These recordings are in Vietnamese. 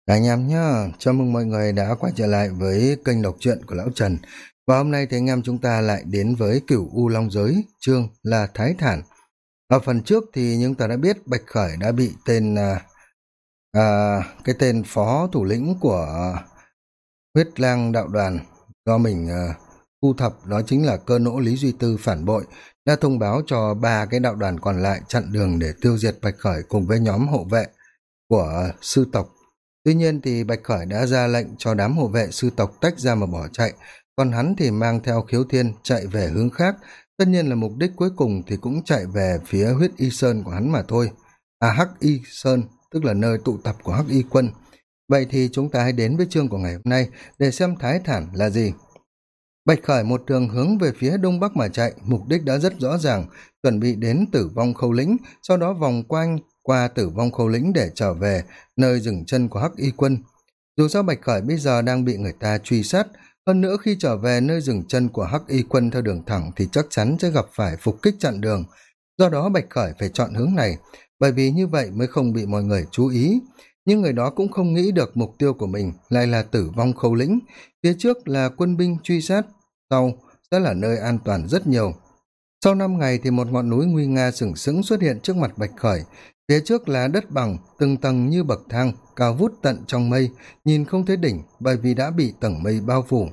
Anh em nhá, chào mừng mọi người đã quay trở lại với kênh đọc truyện của Lão Trần. Và hôm nay thì anh em chúng ta lại đến với Cửu U Long Giới, chương là Thái Thản. Ở phần trước thì chúng ta đã biết Bạch Khởi đã bị cái tên phó thủ lĩnh của Huyết Lang đạo đoàn do mình thu thập, đó chính là Cơ Nỗ Lý Duy Tư phản bội, đã thông báo cho ba cái đạo đoàn còn lại chặn đường để tiêu diệt Bạch Khởi cùng với nhóm hộ vệ của sư tộc. Tuy nhiên thì Bạch Khởi đã ra lệnh cho đám hộ vệ sư tộc tách ra mà bỏ chạy, còn hắn thì mang theo Khiếu Thiên chạy về hướng khác. Tất nhiên là mục đích cuối cùng thì cũng chạy về phía Huyết Y Sơn của hắn mà thôi. Hắc Y Sơn, tức là nơi tụ tập của Hắc Y quân. Vậy thì chúng ta hãy đến với chương của ngày hôm nay để xem Thái Thản là gì. Bạch Khởi một đường hướng về phía đông bắc mà chạy, mục đích đã rất rõ ràng, chuẩn bị đến Tử Vong Khâu Lĩnh, sau đó vòng quanh qua Tử Vong Khâu Lĩnh để trở về nơi dừng chân của Hắc Y quân. Dù sao Bạch Khởi bây giờ đang bị người ta truy sát, hơn nữa khi trở về nơi dừng chân của Hắc Y quân theo đường thẳng thì chắc chắn sẽ gặp phải phục kích chặn đường. Do đó Bạch Khởi phải chọn hướng này, bởi vì như vậy mới không bị mọi người chú ý. Nhưng người đó cũng không nghĩ được mục tiêu của mình lại là Tử Vong Khâu Lĩnh, phía trước là quân binh truy sát, sau sẽ là nơi an toàn rất nhiều. Sau 5 ngày thì một ngọn núi nguy nga sừng sững xuất hiện trước mặt Bạch Khởi, phía trước là đất bằng, từng tầng như bậc thang, cao vút tận trong mây, nhìn không thấy đỉnh bởi vì đã bị tầng mây bao phủ.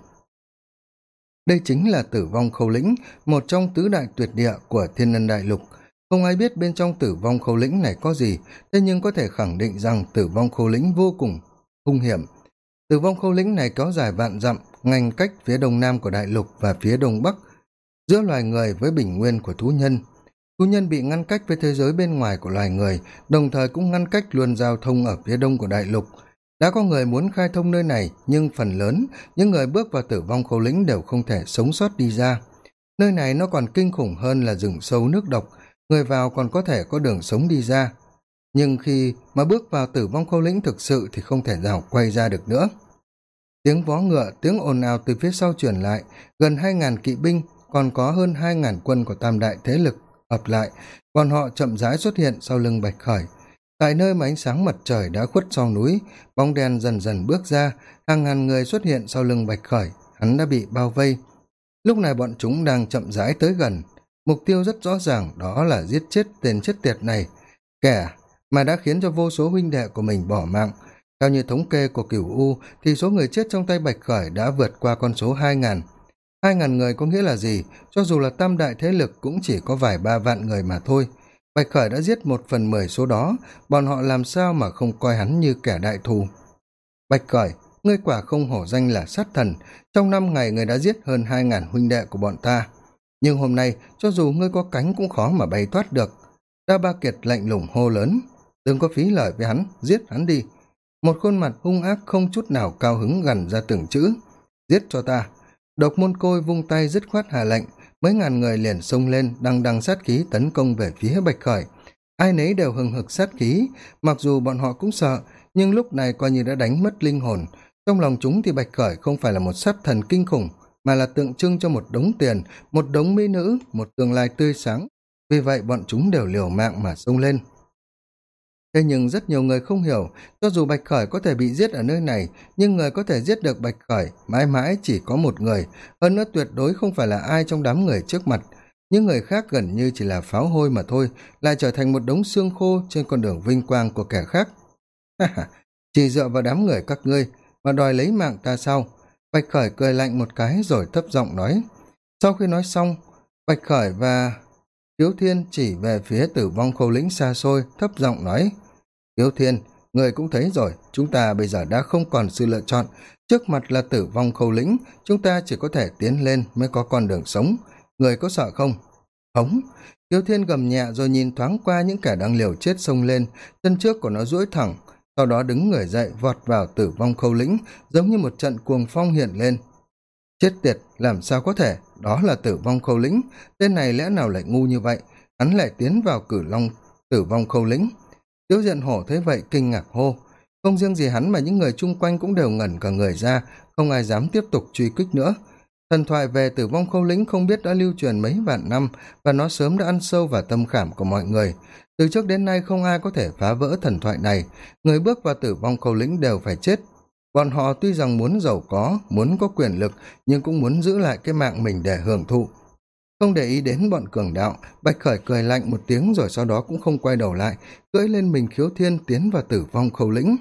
Đây chính là Tử Vong Khâu Lĩnh, một trong tứ đại tuyệt địa của Thiên Ân Đại Lục. Không ai biết bên trong Tử Vong Khâu Lĩnh này có gì, thế nhưng có thể khẳng định rằng Tử Vong Khâu Lĩnh vô cùng hung hiểm. Tử Vong Khâu Lĩnh này kéo dài vạn dặm, ngăn cách phía đông nam của đại lục và phía đông bắc, giữa loài người với bình nguyên của thú nhân. Thú nhân bị ngăn cách với thế giới bên ngoài của loài người, đồng thời cũng ngăn cách luôn giao thông ở phía đông của đại lục. Đã có người muốn khai thông nơi này, nhưng phần lớn những người bước vào Tử Vong Khâu Lĩnh đều không thể sống sót đi ra. Nơi này nó còn kinh khủng hơn là rừng sâu nước độc, người vào còn có thể có đường sống đi ra. Nhưng khi mà bước vào Tử Vong Khâu Lĩnh thực sự thì không thể nào quay ra được nữa. Tiếng vó ngựa, tiếng ồn ào từ phía sau truyền lại, gần 2.000 kỵ binh, còn có hơn 2.000 quân của tam đại thế lực ập lại, còn họ chậm rãi xuất hiện sau lưng Bạch Khởi. Tại nơi mà ánh sáng mặt trời đã khuất sau núi, bóng đen dần dần bước ra, hàng ngàn người xuất hiện sau lưng Bạch Khởi, hắn đã bị bao vây. Lúc này bọn chúng đang chậm rãi tới gần, mục tiêu rất rõ ràng, đó là giết chết tên chết tiệt này, kẻ mà đã khiến cho vô số huynh đệ của mình bỏ mạng. Theo như thống kê của Cửu U thì số người chết trong tay Bạch Khởi đã vượt qua con số 2.000. 2.000 người có nghĩa là gì? Cho dù là tam đại thế lực cũng chỉ có vài ba vạn người mà thôi. Bạch Khởi đã giết 1/10 số đó, bọn họ làm sao mà không coi hắn như kẻ đại thù. Bạch Khởi, ngươi quả không hổ danh là sát thần, trong 5 ngày ngươi đã giết hơn 2.000 huynh đệ của bọn ta. Nhưng hôm nay, cho dù ngươi có cánh cũng khó mà bay thoát được. Đa Ba Kiệt lạnh lùng hô lớn, đừng có phí lời với hắn, giết hắn đi. Một khuôn mặt hung ác không chút nào cao hứng gằn ra từng chữ, giết cho ta. Độc Môn Côi vung tay dứt khoát hạ lệnh, mấy ngàn người liền xông lên đằng đằng sát khí tấn công về phía Bạch Khởi. Ai nấy đều hừng hực sát khí, mặc dù bọn họ cũng sợ, nhưng lúc này coi như đã đánh mất linh hồn. Trong lòng chúng thì Bạch Khởi không phải là một sát thần kinh khủng, mà là tượng trưng cho một đống tiền, một đống mỹ nữ, một tương lai tươi sáng. Vì vậy bọn chúng đều liều mạng mà xông lên. Thế nhưng rất nhiều người không hiểu, cho dù Bạch Khởi có thể bị giết ở nơi này, nhưng người có thể giết được Bạch Khởi mãi mãi chỉ có một người, hơn nữa tuyệt đối không phải là ai trong đám người trước mặt. Những người khác gần như chỉ là pháo hôi mà thôi, lại trở thành một đống xương khô trên con đường vinh quang của kẻ khác. Chỉ dựa vào đám người các ngươi mà đòi lấy mạng ta sao? Bạch Khởi cười lạnh một cái rồi thấp giọng nói. Sau khi nói xong, Bạch Khởi và Khiếu Thiên chỉ về phía Tử Vong Khâu Lĩnh xa xôi, thấp giọng nói. Khiếu Thiên, người cũng thấy rồi, chúng ta bây giờ đã không còn sự lựa chọn, trước mặt là Tử Vong Khâu Lĩnh, chúng ta chỉ có thể tiến lên mới có con đường sống, người có sợ không? Hống! Khiếu Thiên gầm nhẹ rồi nhìn thoáng qua những kẻ đang liều chết xông lên, chân trước của nó duỗi thẳng, sau đó đứng người dậy vọt vào Tử Vong Khâu Lĩnh, giống như một trận cuồng phong hiện lên. Chết tiệt, làm sao có thể, đó là Tử Vong Khâu Lĩnh, tên này lẽ nào lại ngu như vậy, hắn lại tiến vào Tử Vong Khâu Lĩnh. Tiếu Diện Hổ thấy vậy kinh ngạc hô, không riêng gì hắn mà những người chung quanh cũng đều ngẩn cả người ra, không ai dám tiếp tục truy kích nữa. Thần thoại về Tử Vong Khâu Lĩnh không biết đã lưu truyền mấy vạn năm, và nó sớm đã ăn sâu vào tâm khảm của mọi người. từ trước đến nay không ai có thể phá vỡ thần thoại này, người bước vào tử vong khâu lĩnh đều phải chết. Bọn họ tuy rằng muốn giàu có, muốn có quyền lực, nhưng cũng muốn giữ lại cái mạng mình để hưởng thụ. Không để ý đến bọn cường đạo, Bạch Khởi cười lạnh một tiếng rồi sau đó cũng không quay đầu lại, cưỡi lên mình Khiếu Thiên tiến vào tử vong khâu lĩnh.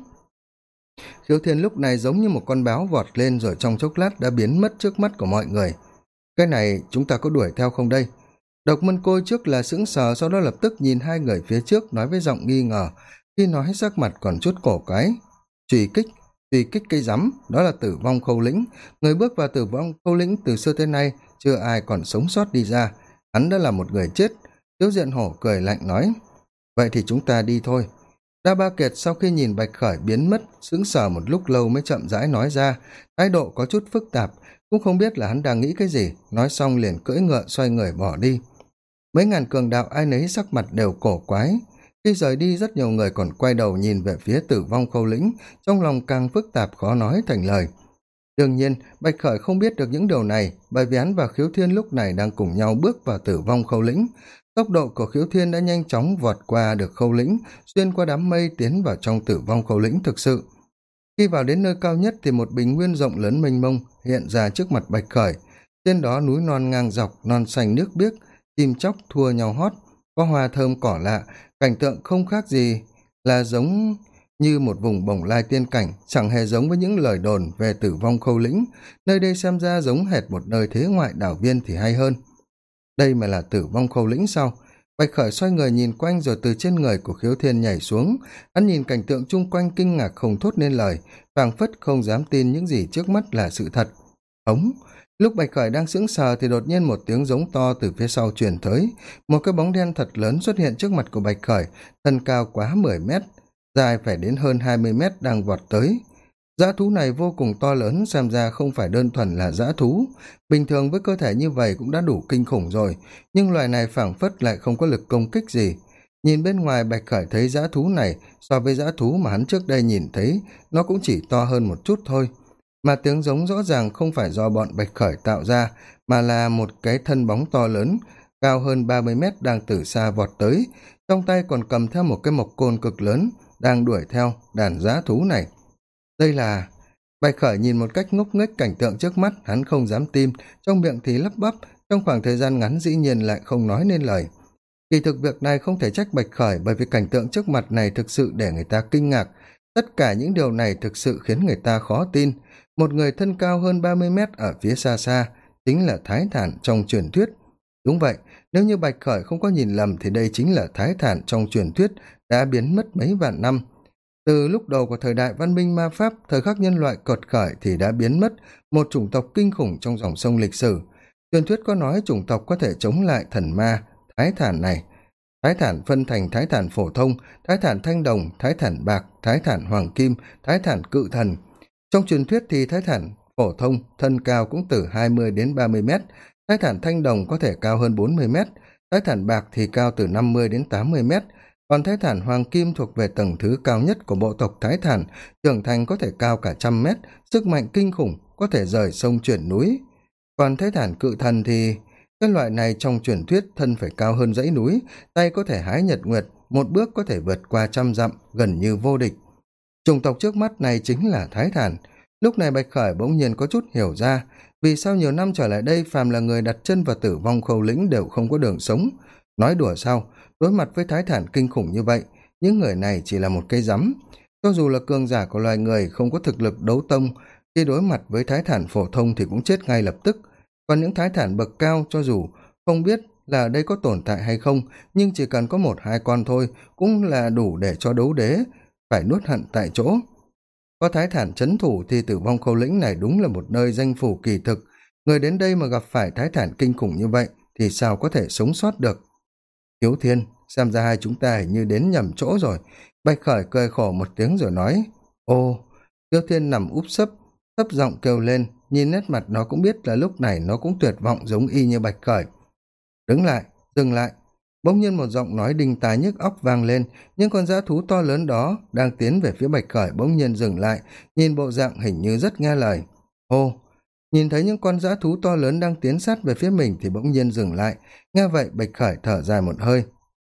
Khiếu Thiên lúc này giống như một con báo vọt lên rồi trong chốc lát đã biến mất trước mắt của mọi người. Cái này chúng ta có đuổi theo không đây? Độc Mân Côi trước là sững sờ, sau đó lập tức nhìn hai người phía trước nói với giọng nghi ngờ, khi nói sắc mặt còn chút cổ quái. Truy kích cây rắm, đó là tử vong khâu lĩnh. Người bước vào tử vong khâu lĩnh từ xưa tới nay chưa ai còn sống sót đi ra, hắn đã là một người chết. Tiếu Diện Hổ cười lạnh nói, vậy thì chúng ta đi thôi. Đa Ba Kiệt sau khi nhìn Bạch Khởi biến mất, sững sờ một lúc lâu mới chậm rãi nói ra, thái độ có chút phức tạp, cũng không biết là hắn đang nghĩ cái gì. Nói xong liền cưỡi ngựa xoay người bỏ đi. Mấy ngàn cường đạo ai nấy sắc mặt đều cổ quái. Khi rời đi, rất nhiều người còn quay đầu nhìn về phía tử vong khâu lĩnh, trong lòng càng phức tạp khó nói thành lời. Đương nhiên, Bạch Khởi không biết được những điều này, bởi vì hắn và Khiếu Thiên lúc này đang cùng nhau bước vào tử vong khâu lĩnh. Tốc độ của Khiếu Thiên đã nhanh chóng vọt qua được khâu lĩnh, xuyên qua đám mây tiến vào trong tử vong khâu lĩnh thực sự. Khi vào đến nơi cao nhất thì một bình nguyên rộng lớn mênh mông hiện ra trước mặt Bạch Khởi. Trên đó núi non ngang dọc, non xanh nước biếc, chim chóc thua nhau hót, có hoa thơm cỏ lạ, cảnh tượng không khác gì là giống như một vùng bồng lai tiên cảnh, chẳng hề giống với những lời đồn về tử vong khâu lĩnh. Nơi đây xem ra giống hệt một nơi thế ngoại đảo viên thì hay hơn. Đây mà là tử vong khâu lĩnh sao? Bạch Khởi xoay người nhìn quanh rồi từ trên người của Khiếu Thiên nhảy xuống. Hắn nhìn cảnh tượng chung quanh kinh ngạc không thốt nên lời, phảng phất không dám tin những gì trước mắt là sự thật. Hống! Lúc Bạch Khởi đang sững sờ thì đột nhiên một tiếng giống to từ phía sau truyền tới. Một cái bóng đen thật lớn xuất hiện trước mặt của Bạch Khởi, thân cao quá 10 mét, dài phải đến hơn 20 mét đang vọt tới. Dã thú này vô cùng to lớn, xem ra không phải đơn thuần là dã thú. Bình thường với cơ thể như vậy cũng đã đủ kinh khủng rồi, nhưng loài này phảng phất lại không có lực công kích gì. Nhìn bên ngoài, Bạch Khởi thấy dã thú này so với dã thú mà hắn trước đây nhìn thấy, nó cũng chỉ to hơn một chút thôi. Mà tiếng giống rõ ràng không phải do bọn Bạch Khởi tạo ra, mà là một cái thân bóng to lớn, cao hơn 30 mét đang từ xa vọt tới, trong tay còn cầm theo một cái mộc côn cực lớn, đang đuổi theo đàn dã thú này. Đây là... Bạch Khởi nhìn một cách ngốc nghếch cảnh tượng trước mắt, hắn không dám tin, trong miệng thì lắp bắp, trong khoảng thời gian ngắn dĩ nhiên lại không nói nên lời. Kỳ thực việc này không thể trách Bạch Khởi, bởi vì cảnh tượng trước mặt này thực sự để người ta kinh ngạc. Tất cả những điều này thực sự khiến người ta khó tin. Một người thân cao hơn 30 mét ở phía xa xa, chính là Thái Thản trong truyền thuyết. Đúng vậy, nếu như Bạch Khởi không có nhìn lầm thì đây chính là Thái Thản trong truyền thuyết đã biến mất mấy vạn năm. Từ lúc đầu của thời đại văn minh ma pháp, thời khắc nhân loại cột khởi thì đã biến mất một chủng tộc kinh khủng trong dòng sông lịch sử. Truyền thuyết có nói chủng tộc có thể chống lại thần ma Thái Thản này. Thái Thản phân thành Thái Thản phổ thông, Thái Thản thanh đồng, Thái Thản bạc, Thái Thản hoàng kim, Thái Thản cự thần. Trong truyền thuyết thì Thái Thản phổ thông thân cao cũng từ 20 đến 30 mét, Thái Thản thanh đồng có thể cao hơn 40 mét, Thái Thản bạc thì cao từ 50 đến 80 mét, còn Thái Thản hoàng kim thuộc về tầng thứ cao nhất của bộ tộc Thái Thản, trưởng thành có thể cao cả 100 mét, sức mạnh kinh khủng, có thể rời sông chuyển núi. Còn Thái Thản cự thần thì cái loại này trong truyền thuyết thân phải cao hơn dãy núi, tay có thể hái nhật nguyệt, một bước có thể vượt qua 100 dặm, gần như vô địch. Chủng tộc trước mắt này chính là Thái Thản. Lúc này Bạch Khởi bỗng nhiên có chút hiểu ra, vì sao nhiều năm trở lại đây phàm là người đặt chân vào tử vong khâu lĩnh đều không có đường sống. Nói đùa sao, đối mặt với Thái Thản kinh khủng như vậy, những người này chỉ là một cây rắm. Cho dù là cường giả của loài người không có thực lực đấu tông, khi đối mặt với Thái Thản phổ thông thì cũng chết ngay lập tức. Còn những Thái Thản bậc cao, cho dù không biết là đây có tồn tại hay không, nhưng chỉ cần có 1-2 con thôi cũng là đủ để cho đấu đế phải nuốt hận tại chỗ. Có Thái Thản trấn thủ thì tử vong khâu lĩnh này đúng là một nơi danh phủ kỳ thực. Người đến đây mà gặp phải Thái Thản kinh khủng như vậy thì sao có thể sống sót được. Hiếu Thiên, xem ra hai chúng ta hình như đến nhầm chỗ rồi. Bạch Khởi cười khổ một tiếng rồi nói. Ô, Hiếu Thiên nằm úp sấp, thấp giọng kêu lên, nhìn nét mặt nó cũng biết là lúc này nó cũng tuyệt vọng giống y như Bạch Khởi. Đứng lại, dừng lại. Bỗng nhiên một giọng nói đinh tai nhức óc vang lên, nhưng con dã thú to lớn đó đang tiến về phía Bạch Khởi bỗng nhiên dừng lại, nhìn bộ dạng hình như rất nghe lời. Ô, nhìn thấy những con dã thú to lớn đang tiến sát về phía mình thì bỗng nhiên dừng lại, nghe vậy Bạch Khởi thở dài một hơi.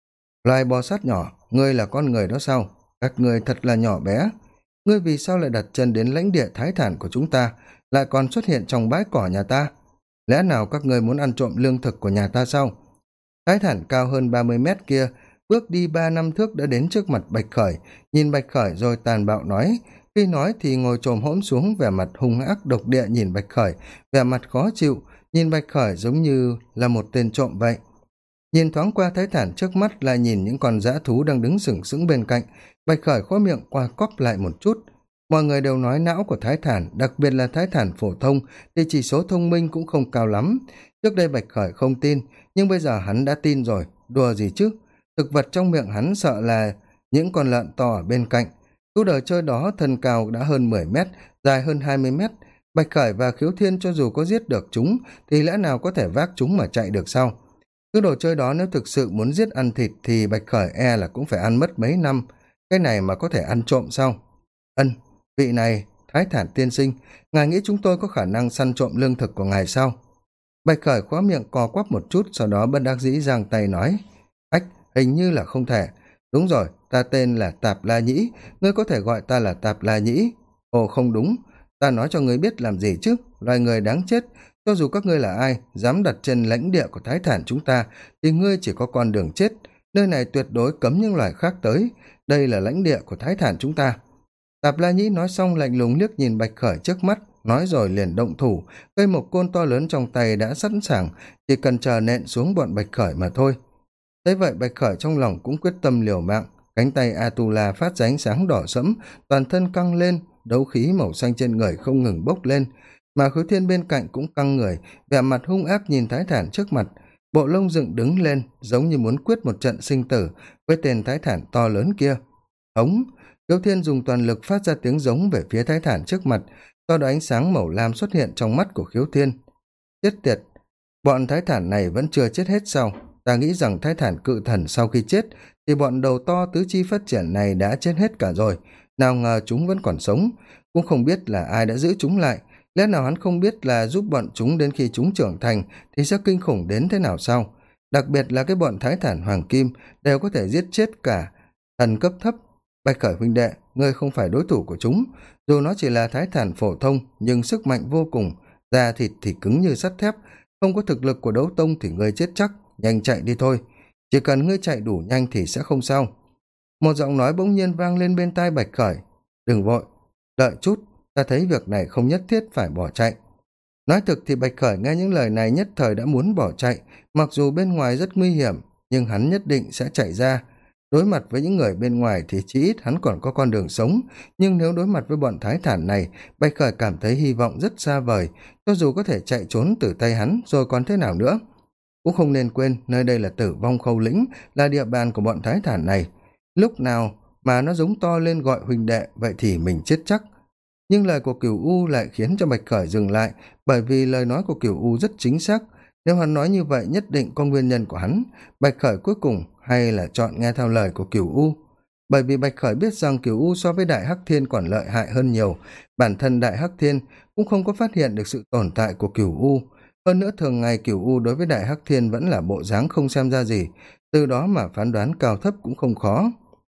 Loài bò sát nhỏ, ngươi là con người đó sao? Các ngươi thật là nhỏ bé. Ngươi vì sao lại đặt chân đến lãnh địa thái thản của chúng ta, lại còn xuất hiện trong bãi cỏ nhà ta? Lẽ nào các ngươi muốn ăn trộm lương thực của nhà ta sao? Thái thản cao hơn 30 mét kia, bước đi 3 5 thước đã đến trước mặt Bạch Khởi, nhìn Bạch Khởi rồi tàn bạo nói. Khi nói thì ngồi chồm hỗn xuống, vẻ mặt hung ác độc địa nhìn Bạch Khởi, vẻ mặt khó chịu, nhìn Bạch Khởi giống như là một tên trộm vậy. Nhìn thoáng qua Thái thản trước mắt, lại nhìn những con dã thú đang đứng sừng sững bên cạnh, Bạch Khởi khóe miệng qua cóp lại một chút. Mọi người đều nói não của Thái thản, đặc biệt là Thái thản phổ thông, thì chỉ số thông minh cũng không cao lắm. Trước đây Bạch Khởi không tin, nhưng bây giờ hắn đã tin rồi, đùa gì chứ. Thực vật trong miệng hắn sợ là những con lợn to ở bên cạnh. Thú đồ chơi đó thân cao đã hơn 10 mét, dài hơn 20 mét. Bạch Khởi và Khiếu Thiên cho dù có giết được chúng, thì lẽ nào có thể vác chúng mà chạy được sao? Thứ đồ chơi đó nếu thực sự muốn giết ăn thịt thì Bạch Khởi e là cũng phải ăn mất mấy năm. Cái này mà có thể ăn trộm sao? Ân, vị này, Thái thản tiên sinh, ngài nghĩ chúng tôi có khả năng săn trộm lương thực của ngài sao? Bạch Khởi khóa miệng co quắp một chút, sau đó bất đắc dĩ giang tay nói. Ách, hình như là không thể. Đúng rồi, ta tên là Tạp La Nhĩ, ngươi có thể gọi ta là Tạp La Nhĩ. Ồ không đúng, ta nói cho ngươi biết làm gì chứ, loài người đáng chết. Cho dù các ngươi là ai, dám đặt chân lãnh địa của Thái thản chúng ta, thì ngươi chỉ có con đường chết. Nơi này tuyệt đối cấm những loài khác tới. Đây là lãnh địa của Thái thản chúng ta. Tạp La Nhĩ nói xong lạnh lùng liếc nhìn Bạch Khởi trước mắt, nói rồi liền động thủ, cây một côn to lớn trong tay đã sẵn sàng, chỉ cần chờ nện xuống bọn Bạch Khởi mà thôi. Thế vậy Bạch Khởi trong lòng cũng quyết tâm liều mạng, cánh tay Atula phát ra ánh sáng đỏ sẫm, toàn thân căng lên, đấu khí màu xanh trên người không ngừng bốc lên, mà Khối Thiên bên cạnh cũng căng người, vẻ mặt hung ác nhìn Thái thản trước mặt, bộ lông dựng đứng lên, giống như muốn quyết một trận sinh tử với tên Thái thản to lớn kia. Hống! Khiếu Thiên dùng toàn lực phát ra tiếng giống về phía Thái thản trước mặt, sau đó ánh sáng màu lam xuất hiện trong mắt của Khiếu Thiên. Chết tiệt! Bọn Thái thản này vẫn chưa chết hết sao? Ta nghĩ rằng Thái thản cự thần sau khi chết thì bọn đầu to tứ chi phát triển này đã chết hết cả rồi, nào ngờ chúng vẫn còn sống, cũng không biết là ai đã giữ chúng lại. Lẽ nào hắn không biết là giúp bọn chúng đến khi chúng trưởng thành thì sẽ kinh khủng đến thế nào sao? Đặc biệt là cái bọn Thái thản hoàng kim đều có thể giết chết cả thần cấp thấp. Bạch Khởi huynh đệ, ngươi không phải đối thủ của chúng. Dù nó chỉ là Thái thản phổ thông, nhưng sức mạnh vô cùng, da thịt thì cứng như sắt thép, không có thực lực của đấu tông thì ngươi chết chắc, nhanh chạy đi thôi. Chỉ cần ngươi chạy đủ nhanh thì sẽ không sao. Một giọng nói bỗng nhiên vang lên bên tai Bạch Khởi. Đừng vội, đợi chút, ta thấy việc này không nhất thiết phải bỏ chạy. Nói thực thì Bạch Khởi nghe những lời này nhất thời đã muốn bỏ chạy, mặc dù bên ngoài rất nguy hiểm, nhưng hắn nhất định sẽ chạy ra. Đối mặt với những người bên ngoài thì chí ít hắn còn có con đường sống, nhưng nếu đối mặt với bọn Thái thản này, Bạch Khởi cảm thấy hy vọng rất xa vời, cho dù có thể chạy trốn từ tay hắn rồi còn thế nào nữa. Cũng không nên quên, nơi đây là Tử Vong Khâu Lĩnh, là địa bàn của bọn Thái thản này. Lúc nào mà nó giống to lên gọi huynh đệ, vậy thì mình chết chắc. Nhưng lời của Cửu U lại khiến cho Bạch Khởi dừng lại, bởi vì lời nói của Cửu U rất chính xác. Nếu hắn nói như vậy nhất định có nguyên nhân của hắn. Bạch Khởi cuối cùng hay là chọn nghe theo lời của Cửu U. Bởi vì Bạch Khởi biết rằng Cửu U so với Đại Hắc Thiên còn lợi hại hơn nhiều. Bản thân Đại Hắc Thiên cũng không có phát hiện được sự tồn tại của Cửu U. Hơn nữa thường ngày Cửu U đối với Đại Hắc Thiên vẫn là bộ dáng không xem ra gì, từ đó mà phán đoán cao thấp cũng không khó.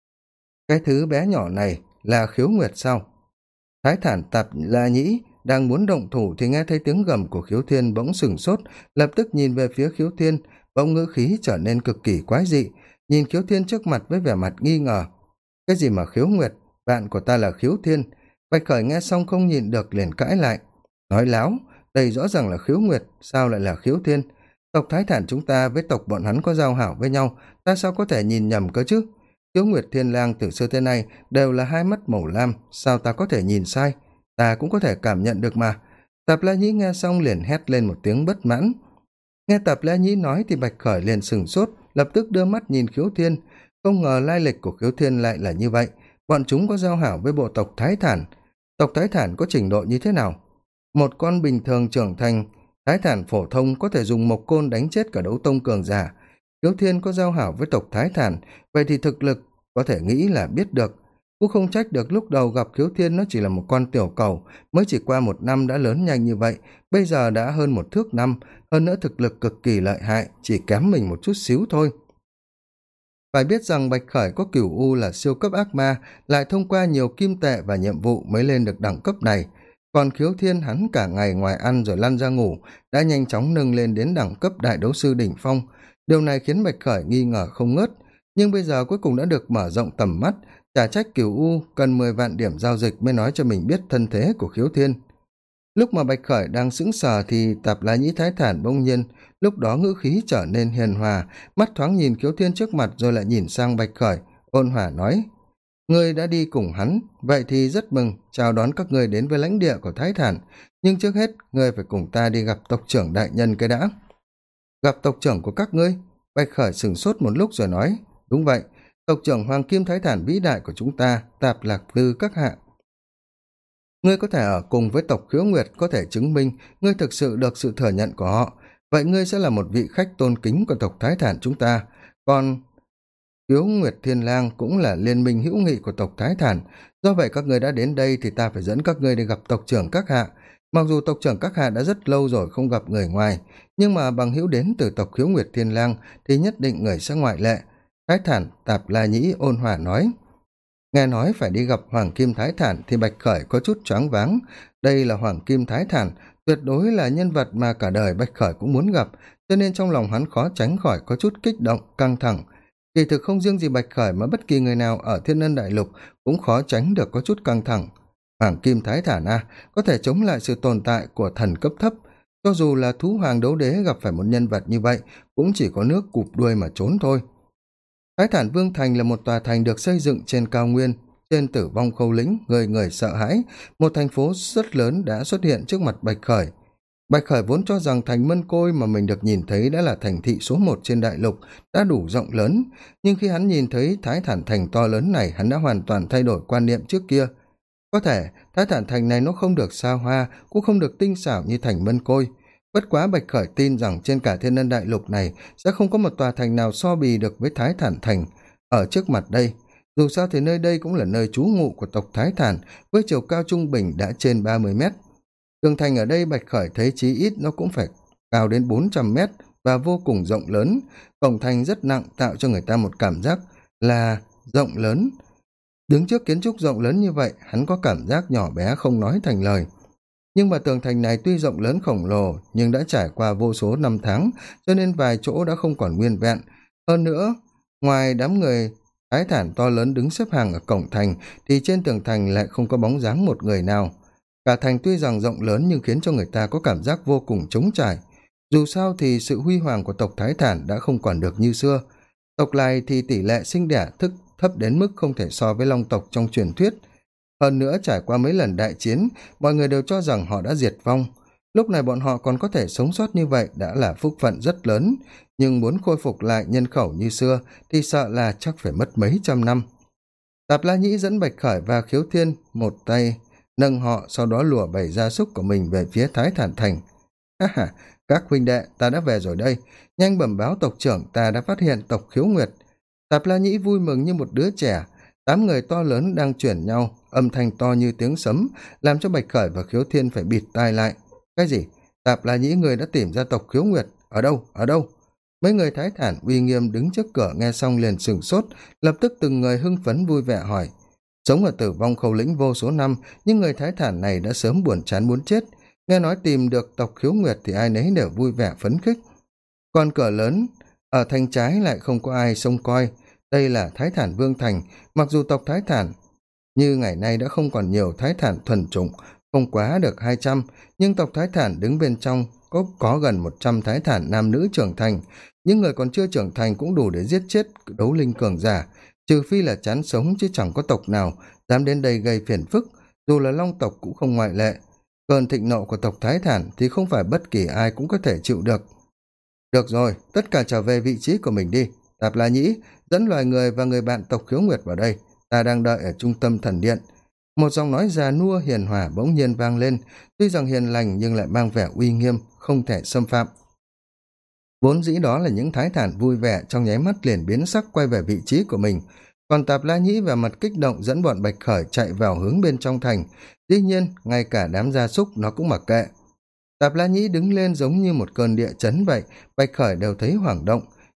Cái thứ bé nhỏ này là Khiếu Nguyệt sao? Thái thản Tạp La Nhĩ đang muốn động thủ thì nghe thấy tiếng gầm của Khiếu Thiên bỗng sửng sốt, lập tức nhìn về phía Khiếu Thiên, bỗng ngữ khí trở nên cực kỳ quái dị, nhìn Khiếu Thiên trước mặt với vẻ mặt nghi ngờ. Cái gì mà Khiếu Nguyệt, bạn của ta là Khiếu Thiên. Bạch Khởi nghe xong không nhịn được liền cãi lại. Nói láo, đây rõ ràng là Khiếu Nguyệt, sao lại là Khiếu Thiên? Tộc Thái thản chúng ta với tộc bọn hắn có giao hảo với nhau, ta sao có thể nhìn nhầm cơ chứ? Khiếu Nguyệt Thiên Lang từ xưa tới nay đều là hai mắt màu lam, sao ta có thể nhìn sai? Ta cũng có thể cảm nhận được mà. Tạp La Nhĩ nghe xong liền hét lên một tiếng bất mãn. Nghe Tạp La Nhĩ nói thì Bạch Khởi liền sửng sốt, lập tức đưa mắt nhìn Khiếu Thiên. Không ngờ lai lịch của Khiếu Thiên lại là như vậy, bọn chúng có giao hảo với bộ tộc Thái thản. Tộc Thái thản có trình độ như thế nào? Một con bình thường trưởng thành Thái thản phổ thông có thể dùng một côn đánh chết cả đấu tông cường giả. Khiếu Thiên có giao hảo với tộc Thái thản, vậy thì thực lực có thể nghĩ là biết được. Cũng không trách được lúc đầu gặp Khiếu Thiên nó chỉ là một con tiểu cầu, mới chỉ qua 1 năm đã lớn nhanh như vậy, bây giờ đã hơn 1 thước 5, hơn nữa thực lực cực kỳ lợi hại, chỉ kém mình một chút xíu thôi. Phải biết rằng Bạch Khởi có Cửu U là siêu cấp ác ma, lại thông qua nhiều kim tệ và nhiệm vụ mới lên được đẳng cấp này. Còn Khiếu Thiên hắn cả ngày ngoài ăn rồi lăn ra ngủ, đã nhanh chóng nâng lên đến đẳng cấp đại đấu sư đỉnh phong. Điều này khiến Bạch Khởi nghi ngờ không ngớt, nhưng bây giờ cuối cùng đã được mở rộng tầm mắt, chả trách Cửu U cần 10 vạn điểm giao dịch mới nói cho mình biết thân thế của Khiếu Thiên. Lúc mà Bạch Khởi đang sững sờ thì Tạp La Nhĩ Thái Thản bỗng nhiên, lúc đó ngữ khí trở nên hiền hòa, mắt thoáng nhìn Khiếu Thiên trước mặt rồi lại nhìn sang Bạch Khởi, ôn hòa nói: Ngươi đã đi cùng hắn, vậy thì rất mừng, chào đón các ngươi đến với lãnh địa của Thái Thản, nhưng trước hết, ngươi phải cùng ta đi gặp tộc trưởng đại nhân cái đã. Gặp tộc trưởng của các ngươi? Bạch Khởi sửng sốt một lúc rồi nói: Đúng vậy, tộc trưởng Hoàng Kim Thái Thản vĩ đại của chúng ta, Tạp Lạc Tư các hạ. Ngươi có thể ở cùng với tộc Khiếu Nguyệt có thể chứng minh ngươi thực sự được sự thừa nhận của họ, vậy ngươi sẽ là một vị khách tôn kính của tộc Thái Thản chúng ta. Còn Khiếu Nguyệt Thiên Lang cũng là liên minh hữu nghị của tộc Thái Thản, do vậy các ngươi đã đến đây thì ta phải dẫn các ngươi đi gặp tộc trưởng các hạ. Mặc dù tộc trưởng các hạ đã rất lâu rồi không gặp người ngoài, nhưng mà bằng hữu đến từ tộc Khiếu Nguyệt Thiên Lang thì nhất định người sẽ ngoại lệ. Thái Thản Tạp La Nhĩ ôn hòa nói. Nghe nói phải đi gặp Hoàng Kim Thái Thản thì Bạch Khởi có chút choáng váng. Đây là Hoàng Kim Thái Thản, tuyệt đối là nhân vật mà cả đời Bạch Khởi cũng muốn gặp, cho nên trong lòng hắn khó tránh khỏi có chút kích động, căng thẳng. Kỳ thực không riêng gì Bạch Khởi mà bất kỳ người nào ở Thiên Ân Đại Lục cũng khó tránh được có chút căng thẳng. Hoàng Kim Thái Thản có thể chống lại sự tồn tại của thần cấp thấp. Cho dù là Thú Hoàng Đấu Đế gặp phải một nhân vật như vậy, cũng chỉ có nước cụp đuôi mà trốn thôi. Thái Thản Vương Thành là một tòa thành được xây dựng trên cao nguyên, trên Tử Vong Khâu Lĩnh, người người sợ hãi, một thành phố rất lớn đã xuất hiện trước mặt Bạch Khởi. Bạch Khởi vốn cho rằng thành Mân Côi mà mình được nhìn thấy đã là thành thị số 1 trên đại lục, đã đủ rộng lớn, nhưng khi hắn nhìn thấy Thái Thản Thành to lớn này, hắn đã hoàn toàn thay đổi quan niệm trước kia. Có thể, Thái Thản Thành này nó không được xa hoa, cũng không được tinh xảo như thành Mân Côi. Bất quá Bạch Khởi tin rằng trên cả Thiên Ân Đại Lục này sẽ không có một tòa thành nào so bì được với Thái Thản Thành. Ở trước mặt đây, dù sao thì nơi đây cũng là nơi trú ngụ của tộc Thái Thản, với chiều cao trung bình đã trên 30 mét. Tường thành ở đây Bạch Khởi thấy chí ít nó cũng phải cao đến 400 mét và vô cùng rộng lớn. Cổng thành rất nặng, tạo cho người ta một cảm giác là rộng lớn. Đứng trước kiến trúc rộng lớn như vậy, hắn có cảm giác nhỏ bé không nói thành lời. Nhưng mà tường thành này tuy rộng lớn khổng lồ, nhưng đã trải qua vô số năm tháng, cho nên vài chỗ đã không còn nguyên vẹn. Hơn nữa, ngoài đám người Thái Thản to lớn đứng xếp hàng ở cổng thành, thì trên tường thành lại không có bóng dáng một người nào. Cả thành tuy rằng rộng lớn nhưng khiến cho người ta có cảm giác vô cùng trống trải. Dù sao thì sự huy hoàng của tộc Thái Thản đã không còn được như xưa. Tộc này thì tỷ lệ sinh đẻ thấp đến mức không thể so với Long tộc trong truyền thuyết. Hơn nữa trải qua mấy lần đại chiến, mọi người đều cho rằng họ đã diệt vong. Lúc này bọn họ còn có thể sống sót như vậy đã là phúc phận rất lớn, nhưng muốn khôi phục lại nhân khẩu như xưa thì sợ là chắc phải mất mấy trăm năm. Tạp La Nhĩ dẫn Bạch Khởi và Khiếu Thiên một tay nâng họ, sau đó lùa bầy gia súc của mình về phía Thái Thản Thành. Ha ha, các huynh đệ, ta đã về rồi đây, nhanh bẩm báo tộc trưởng, ta đã phát hiện tộc Khiếu Nguyệt. Tạp La Nhĩ vui mừng như một đứa trẻ. 8 người to lớn đang chuyển nhau, âm thanh to như tiếng sấm, làm cho Bạch Khởi và Khiếu Thiên phải bịt tai lại. Cái gì? Tạp La Nhĩ người đã tìm ra tộc Khiếu Nguyệt? Ở đâu? Ở đâu? Mấy người Thái Thản uy nghiêm đứng trước cửa nghe xong liền sửng sốt, lập tức từng người hưng phấn vui vẻ hỏi. Sống ở Tử Vong Khâu Lĩnh vô số năm, nhưng người Thái Thản này đã sớm buồn chán muốn chết. Nghe nói tìm được tộc Khiếu Nguyệt thì ai nấy đều vui vẻ phấn khích. Còn cửa lớn ở thành trái lại không có ai trông coi. Đây là Thái Thản Vương Thành, mặc dù tộc Thái Thản như ngày nay đã không còn nhiều Thái Thản thuần chủng, không quá được 200, nhưng tộc Thái Thản đứng bên trong có gần 100 Thái Thản nam nữ trưởng thành. Những người còn chưa trưởng thành cũng đủ để giết chết đấu linh cường giả, trừ phi là chán sống, chứ chẳng có tộc nào dám đến đây gây phiền phức, dù là Long tộc cũng không ngoại lệ. Cơn thịnh nộ của tộc Thái Thản thì không phải bất kỳ ai cũng có thể chịu được. Được rồi, tất cả trở về vị trí của mình đi. Tạp La Nhĩ, dẫn loài người và người bạn tộc Khiếu Nguyệt vào đây, ta đang đợi ở trung tâm thần điện. Một giọng nói già nua hiền hòa bỗng nhiên vang lên, tuy rằng hiền lành nhưng lại mang vẻ uy nghiêm, không thể xâm phạm. Vốn dĩ đó là những Thái Thản vui vẻ, trong nháy mắt liền biến sắc quay về vị trí của mình. Còn Tạp La Nhĩ vẻ mặt kích động dẫn bọn Bạch Khởi chạy vào hướng bên trong thành. Dĩ nhiên, ngay cả đám gia súc nó cũng mặc kệ. Tạp La Nhĩ đứng lên giống như một cơn địa chấn vậy, Bạch Khởi đều thấy hoảng động.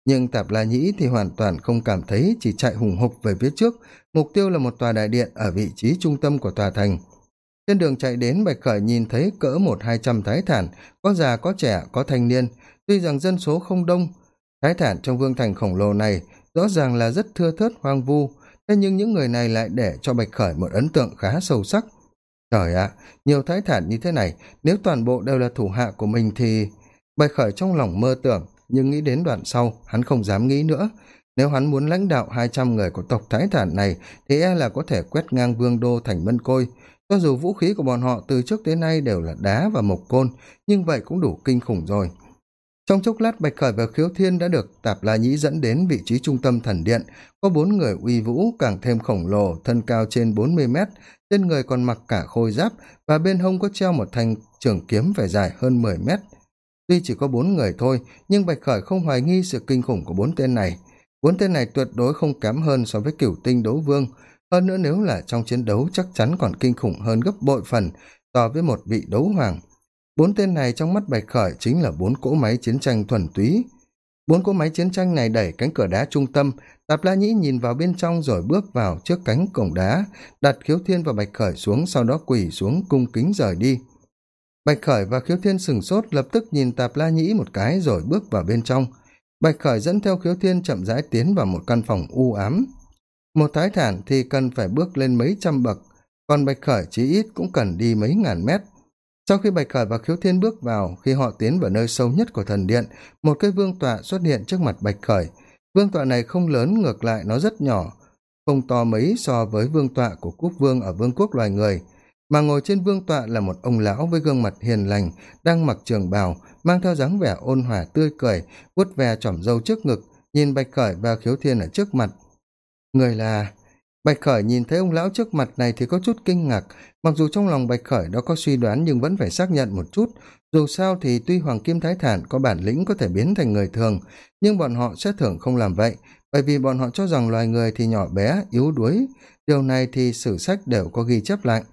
Nhưng Tạp La Nhĩ thì hoàn toàn không cảm thấy, chỉ chạy hùng hục về phía trước, mục tiêu là một tòa đại điện ở vị trí trung tâm của tòa thành. Trên đường chạy đến, Bạch Khởi nhìn thấy cỡ 100-200 thái thản, có già có trẻ, có thanh niên, tuy rằng dân số không đông. Thái thản trong vương thành khổng lồ này rõ ràng là rất thưa thớt hoang vu, thế nhưng những người này lại để cho Bạch Khởi một ấn tượng khá sâu sắc. Trời ạ, nhiều thái thản như thế này, nếu toàn bộ đều là thủ hạ của mình thì... Bạch Khởi trong lòng mơ tưởng, nhưng nghĩ đến đoạn sau, hắn không dám nghĩ nữa. Nếu hắn muốn lãnh đạo 200 người của tộc thái thản này, thì e là có thể quét ngang vương đô thành Mân Côi. Cho dù vũ khí của bọn họ từ trước đến nay đều là đá và mộc côn, nhưng vậy cũng đủ kinh khủng rồi. Trong chốc lát, Bạch Khởi và Khiếu Thiên đã được Tạp La Nhĩ dẫn đến vị trí trung tâm thần điện. Có 4 người uy vũ, càng thêm khổng lồ, thân cao trên 40 mét, trên người còn mặc cả khôi giáp, và bên hông có treo một thanh trường kiếm phải dài hơn 10 mét. Tuy chỉ có 4 người thôi, nhưng Bạch Khởi không hoài nghi sự kinh khủng của 4 tên này. 4 tên này tuyệt đối không kém hơn so với Cửu Tinh Đấu Vương. Hơn nữa, nếu là trong chiến đấu chắc chắn còn kinh khủng hơn gấp bội phần so với một vị đấu hoàng. 4 tên này trong mắt Bạch Khởi chính là 4 cỗ máy chiến tranh thuần túy. 4 cỗ máy chiến tranh này đẩy cánh cửa đá trung tâm, Tạp La Nhĩ nhìn vào bên trong rồi bước vào trước cánh cổng đá, đặt Khiếu Thiên và Bạch Khởi xuống, sau đó quỳ xuống cung kính rời đi. Bạch Khởi và Khiếu Thiên sửng sốt, lập tức nhìn Tạp La Nhĩ một cái rồi bước vào bên trong. Bạch Khởi dẫn theo Khiếu Thiên chậm rãi tiến vào một căn phòng u ám. Một thái thản thì cần phải bước lên mấy trăm bậc, còn Bạch Khởi chí ít cũng cần đi mấy ngàn mét. Sau khi Bạch Khởi và Khiếu Thiên bước vào, khi họ tiến vào nơi sâu nhất của thần điện, một cái vương tọa xuất hiện trước mặt Bạch Khởi. Vương tọa này không lớn, ngược lại nó rất nhỏ, không to mấy so với vương tọa của quốc vương ở vương quốc loài người. Mà ngồi trên vương tọa là một ông lão với gương mặt hiền lành, đang mặc trường bào, mang theo dáng vẻ ôn hòa tươi cười, vuốt ve chỏm râu trước ngực, nhìn Bạch Khởi và Khiếu Thiên ở trước mặt. Người là... Bạch Khởi nhìn thấy ông lão trước mặt này thì có chút kinh ngạc, mặc dù trong lòng Bạch Khởi đã có suy đoán nhưng vẫn phải xác nhận một chút. Dù sao thì tuy Hoàng Kim Thái Thản có bản lĩnh có thể biến thành người thường, nhưng bọn họ sẽ thường không làm vậy, bởi vì bọn họ cho rằng loài người thì nhỏ bé, yếu đuối. Điều này thì sử sách đều có ghi chép lại.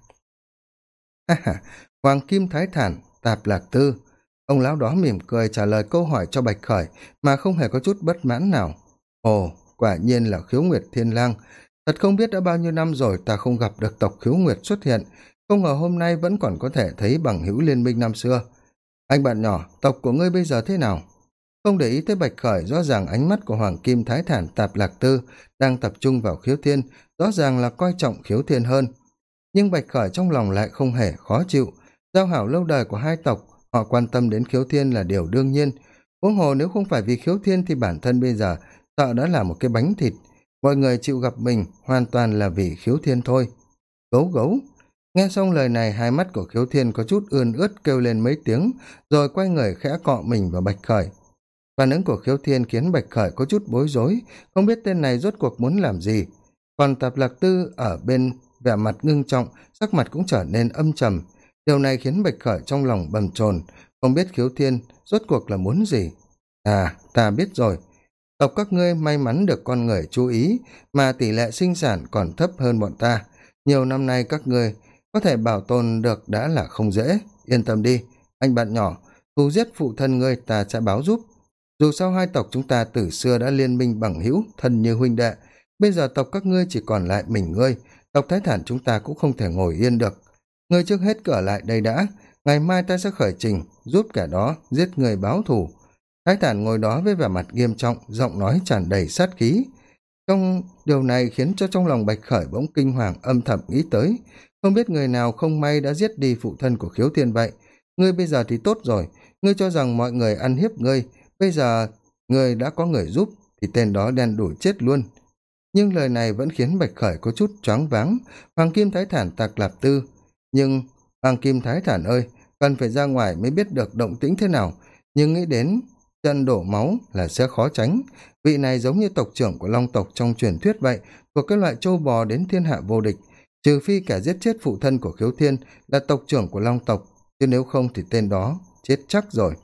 Hoàng Kim Thái Thản, Tạp Lạc Tư. Ông lão đó mỉm cười trả lời câu hỏi cho Bạch Khởi mà không hề có chút bất mãn nào. Ồ, quả nhiên là Khiếu Nguyệt Thiên Lang. Thật không biết đã bao nhiêu năm rồi ta không gặp được tộc Khiếu Nguyệt xuất hiện, không ngờ hôm nay vẫn còn có thể thấy bằng hữu liên minh năm xưa. Anh bạn nhỏ, tộc của ngươi bây giờ thế nào? Không để ý tới Bạch Khởi, rõ ràng ánh mắt của Hoàng Kim Thái Thản Tạp Lạc Tư đang tập trung vào Khiếu Thiên, rõ ràng là coi trọng Khiếu Thiên hơn. Nhưng Bạch Khởi trong lòng lại không hề khó chịu. Giao hảo lâu đời của hai tộc, họ quan tâm đến Khiếu Thiên là điều đương nhiên. Huống hồ nếu không phải vì Khiếu Thiên thì bản thân bây giờ sợ đã là một cái bánh thịt. Mọi người chịu gặp mình hoàn toàn là vì Khiếu Thiên thôi. Gấu gấu. Nghe xong lời này, hai mắt của Khiếu Thiên có chút ươn ướt kêu lên mấy tiếng, rồi quay người khẽ cọ mình vào Bạch Khởi. Phản ứng của Khiếu Thiên khiến Bạch Khởi có chút bối rối, không biết tên này rốt cuộc muốn làm gì. Còn Tạp Lạc Tư ở bên vẻ mặt ngưng trọng, sắc mặt cũng trở nên âm trầm. Điều này khiến Bạch Khởi trong lòng bầm chồn, không biết Khiếu Thiên rốt cuộc là muốn gì. À, ta biết rồi. Tộc các ngươi may mắn được con người chú ý, mà tỷ lệ sinh sản còn thấp hơn bọn ta. Nhiều năm nay các ngươi có thể bảo tồn được đã là không dễ. Yên tâm đi, anh bạn nhỏ, thù giết phụ thân ngươi ta sẽ báo giúp. Dù sao hai tộc chúng ta từ xưa đã liên minh bằng hữu, thân như huynh đệ. Bây giờ tộc các ngươi chỉ còn lại mình ngươi, tộc Thái Thản chúng ta cũng không thể ngồi yên được. Ngươi trước hết cửa lại đây đã, ngày mai ta sẽ khởi trình, giúp kẻ đó giết người báo thù. Thái Thản ngồi đó với vẻ mặt nghiêm trọng, giọng nói tràn đầy sát khí. Trong điều này khiến cho trong lòng Bạch Khởi bỗng kinh hoàng, âm thầm nghĩ tới, không biết người nào không may đã giết đi phụ thân của Khiếu Thiên vậy. Ngươi bây giờ thì tốt rồi, ngươi cho rằng mọi người ăn hiếp ngươi, bây giờ ngươi đã có người giúp thì tên đó đen đủi chết luôn. Nhưng lời này vẫn khiến Bạch Khởi có chút choáng váng. Hoàng Kim Thái Thản Tạc Lạp Tư. Nhưng Hoàng Kim Thái Thản ơi, cần phải ra ngoài mới biết được động tĩnh thế nào. Nhưng nghĩ đến trận đổ máu là sẽ khó tránh. Vị này giống như tộc trưởng của Long tộc trong truyền thuyết vậy, thuộc cái loại trâu bò đến thiên hạ vô địch. Trừ phi kẻ giết chết phụ thân của Khiếu Thiên là tộc trưởng của Long tộc, chứ nếu không thì tên đó chết chắc rồi.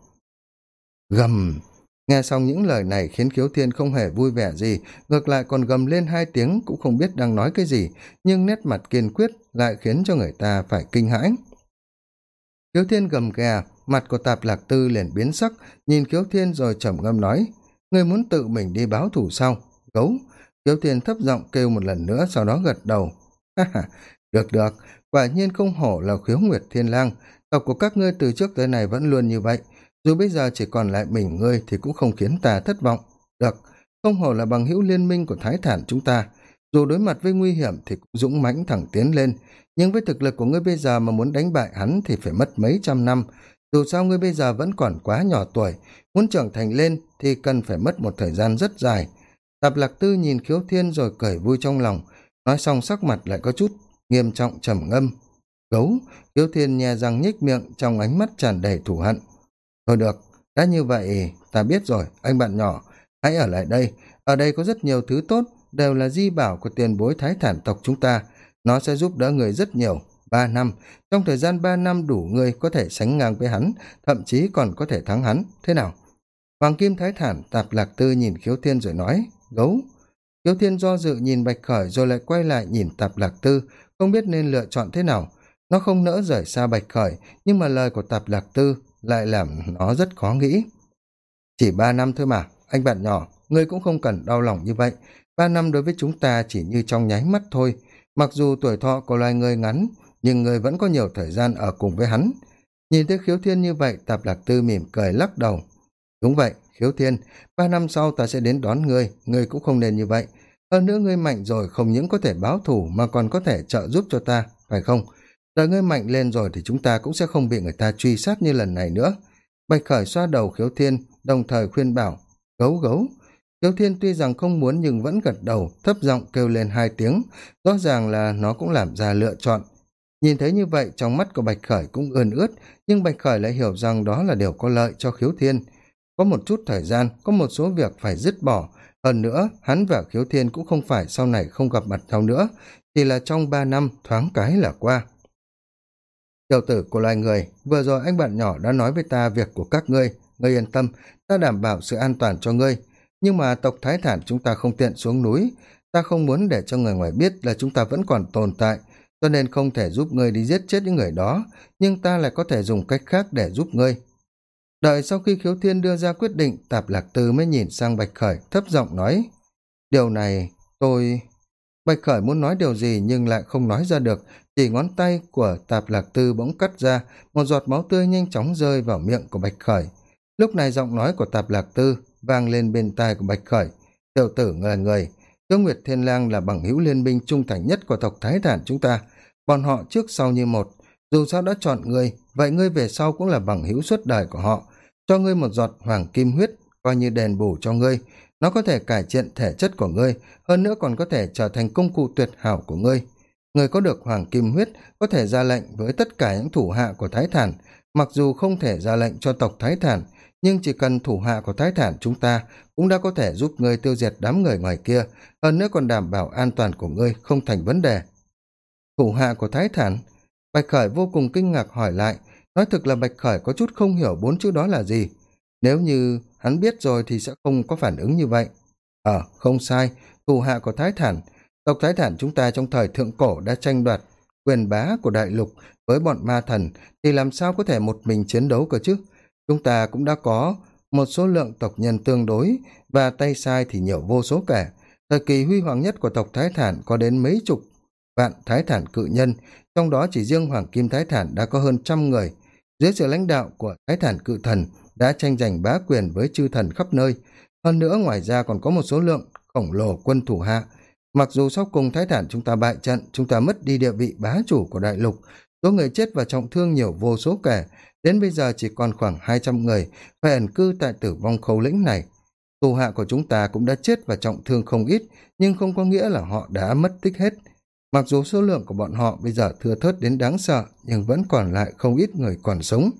Gầm. Nghe xong những lời này khiến Khiếu Thiên không hề vui vẻ gì, ngược lại còn gầm lên hai tiếng, cũng không biết đang nói cái gì, nhưng nét mặt kiên quyết lại khiến cho người ta phải kinh hãi. Khiếu Thiên gầm ghè, mặt của Tạp Lạc Tư liền biến sắc, nhìn Khiếu Thiên rồi trầm ngâm nói, Ngươi muốn tự mình đi báo thù sao? Gấu. Khiếu thiên thấp giọng kêu một lần nữa, sau đó gật đầu. Ha ha, được được, quả nhiên không hổ là Khiếu Nguyệt Thiên Lang, tộc của các ngươi từ trước tới nay vẫn luôn như vậy, dù bây giờ chỉ còn lại mình ngươi thì cũng không khiến ta thất vọng. Được, không hổ là bằng hữu liên minh của Thái Thản chúng ta, dù đối mặt với nguy hiểm thì cũng dũng mãnh thẳng tiến lên, nhưng với thực lực của ngươi bây giờ mà muốn đánh bại hắn thì phải mất mấy trăm năm, dù sao ngươi bây giờ vẫn còn quá nhỏ tuổi, muốn trưởng thành lên thì cần phải mất một thời gian rất dài. Tạp Lạc Tư nhìn Khiếu Thiên rồi cười vui trong lòng, nói xong sắc mặt lại có chút nghiêm trọng trầm ngâm. Gấu. Khiếu Thiên nhe răng nhếch miệng, trong ánh mắt tràn đầy thù hận. Thôi được, đã như vậy ta biết rồi, anh bạn nhỏ, hãy ở lại đây, ở đây có rất nhiều thứ tốt, đều là di bảo của tiền bối Thái Thản tộc chúng ta, nó sẽ giúp đỡ người rất nhiều. 3 năm, trong thời gian 3 năm đủ người có thể sánh ngang với hắn, thậm chí còn có thể thắng hắn, thế nào? Hoàng Kim Thái Thản. Tạp Lạc Tư nhìn Khiếu Thiên rồi nói. Gấu. Khiếu Thiên do dự nhìn Bạch Khởi rồi lại quay lại nhìn Tạp Lạc Tư, không biết nên lựa chọn thế nào. Nó không nỡ rời xa Bạch Khởi, nhưng mà lời của Tạp Lạc Tư lại làm nó rất khó nghĩ. Chỉ 3 năm thôi mà, anh bạn nhỏ, ngươi cũng không cần đau lòng như vậy. 3 năm đối với chúng ta chỉ như trong nháy mắt thôi. Mặc dù tuổi thọ của loài người ngắn, nhưng ngươi vẫn có nhiều thời gian ở cùng với hắn. Nhìn thấy Khiếu Thiên như vậy, Tạp Lạc Tư mỉm cười lắc đầu. Đúng vậy, Khiếu Thiên, 3 năm sau ta sẽ đến đón ngươi cũng không nên như vậy. Hơn nữa ngươi mạnh rồi không những có thể báo thù mà còn có thể trợ giúp cho ta, phải không? Đợi ngươi mạnh lên rồi thì chúng ta cũng sẽ không bị người ta truy sát như lần này nữa. Bạch Khởi xoa đầu Khiếu Thiên, đồng thời khuyên bảo. Gấu gấu. Khiếu Thiên tuy rằng không muốn nhưng vẫn gật đầu, thấp giọng kêu lên 2 tiếng, rõ ràng là nó cũng làm ra lựa chọn. Nhìn thấy như vậy, trong mắt của Bạch Khởi cũng ươn ướt, nhưng Bạch Khởi lại hiểu rằng đó là điều có lợi cho Khiếu Thiên. Có một chút thời gian, có một số việc phải dứt bỏ, hơn nữa hắn và Khiếu Thiên cũng không phải sau này không gặp mặt nhau nữa, chỉ là trong 3 năm thoáng cái là qua. Tiểu tử của loài người, vừa rồi anh bạn nhỏ đã nói với ta việc của các ngươi yên tâm, ta đảm bảo sự an toàn cho ngươi, nhưng mà tộc Thái Thản chúng ta không tiện xuống núi, ta không muốn để cho người ngoài biết là chúng ta vẫn còn tồn tại, cho nên không thể giúp ngươi đi giết chết những người đó, nhưng ta lại có thể dùng cách khác để giúp ngươi. Đợi sau khi Khiếu Thiên đưa ra quyết định, Tạp Lạc Tư mới nhìn sang Bạch Khởi, thấp giọng nói. Điều này, tôi... Bạch Khởi muốn nói điều gì nhưng lại không nói ra được, chỉ ngón tay của Tạp Lạc Tư bỗng cắt ra, một giọt máu tươi nhanh chóng rơi vào miệng của Bạch Khởi. Lúc này giọng nói của Tạp Lạc Tư vang lên bên tai của Bạch Khởi. Tiểu tử là người, Khiếu Nguyệt Thiên Lang là bằng hữu liên minh trung thành nhất của tộc Thái Thản chúng ta, bọn họ trước sau như một, dù sao đã chọn ngươi, vậy ngươi về sau cũng là bằng hữu suốt đời của họ, cho ngươi một giọt hoàng kim huyết, coi như đền bù cho ngươi, nó có thể cải thiện thể chất của ngươi, hơn nữa còn có thể trở thành công cụ tuyệt hảo của ngươi. Ngươi có được hoàng kim huyết, có thể ra lệnh với tất cả những thủ hạ của Thái Thản, mặc dù không thể ra lệnh cho tộc Thái Thản, nhưng chỉ cần thủ hạ của Thái Thản chúng ta cũng đã có thể giúp ngươi tiêu diệt đám người ngoài kia, hơn nữa còn đảm bảo an toàn của ngươi không thành vấn đề. Thủ hạ của Thái Thản? Bạch Khởi vô cùng kinh ngạc hỏi lại, nói thực là Bạch Khởi có chút không hiểu 4 chữ đó là gì. Nếu như hắn biết rồi thì sẽ không có phản ứng như vậy. Không sai, thủ hạ của Thái Thản. Tộc Thái Thản chúng ta trong thời thượng cổ đã tranh đoạt quyền bá của đại lục với bọn ma thần, thì làm sao có thể một mình chiến đấu cơ chứ? Chúng ta cũng đã có một số lượng tộc nhân tương đối, và tay sai thì nhiều vô số kể. Thời kỳ huy hoàng nhất của tộc Thái Thản có đến mấy chục vạn Thái Thản cự nhân, trong đó chỉ riêng Hoàng Kim Thái Thản đã có hơn 100 người. Dưới sự lãnh đạo của Thái Thản cự thần đã tranh giành bá quyền với chư thần khắp nơi. Hơn nữa ngoài ra còn có một số lượng khổng lồ quân thủ hạ. Mặc dù sau cùng Thái Thản chúng ta bại trận, chúng ta mất đi địa vị bá chủ của đại lục, số người chết và trọng thương nhiều vô số kể, đến bây giờ chỉ còn khoảng 200 người phải ẩn cư tại Tử Vong Khâu Lĩnh này. Thủ hạ của chúng ta cũng đã chết và trọng thương không ít, nhưng không có nghĩa là họ đã mất tích hết. Mặc dù số lượng của bọn họ bây giờ thưa thớt đến đáng sợ, nhưng vẫn còn lại không ít người còn sống.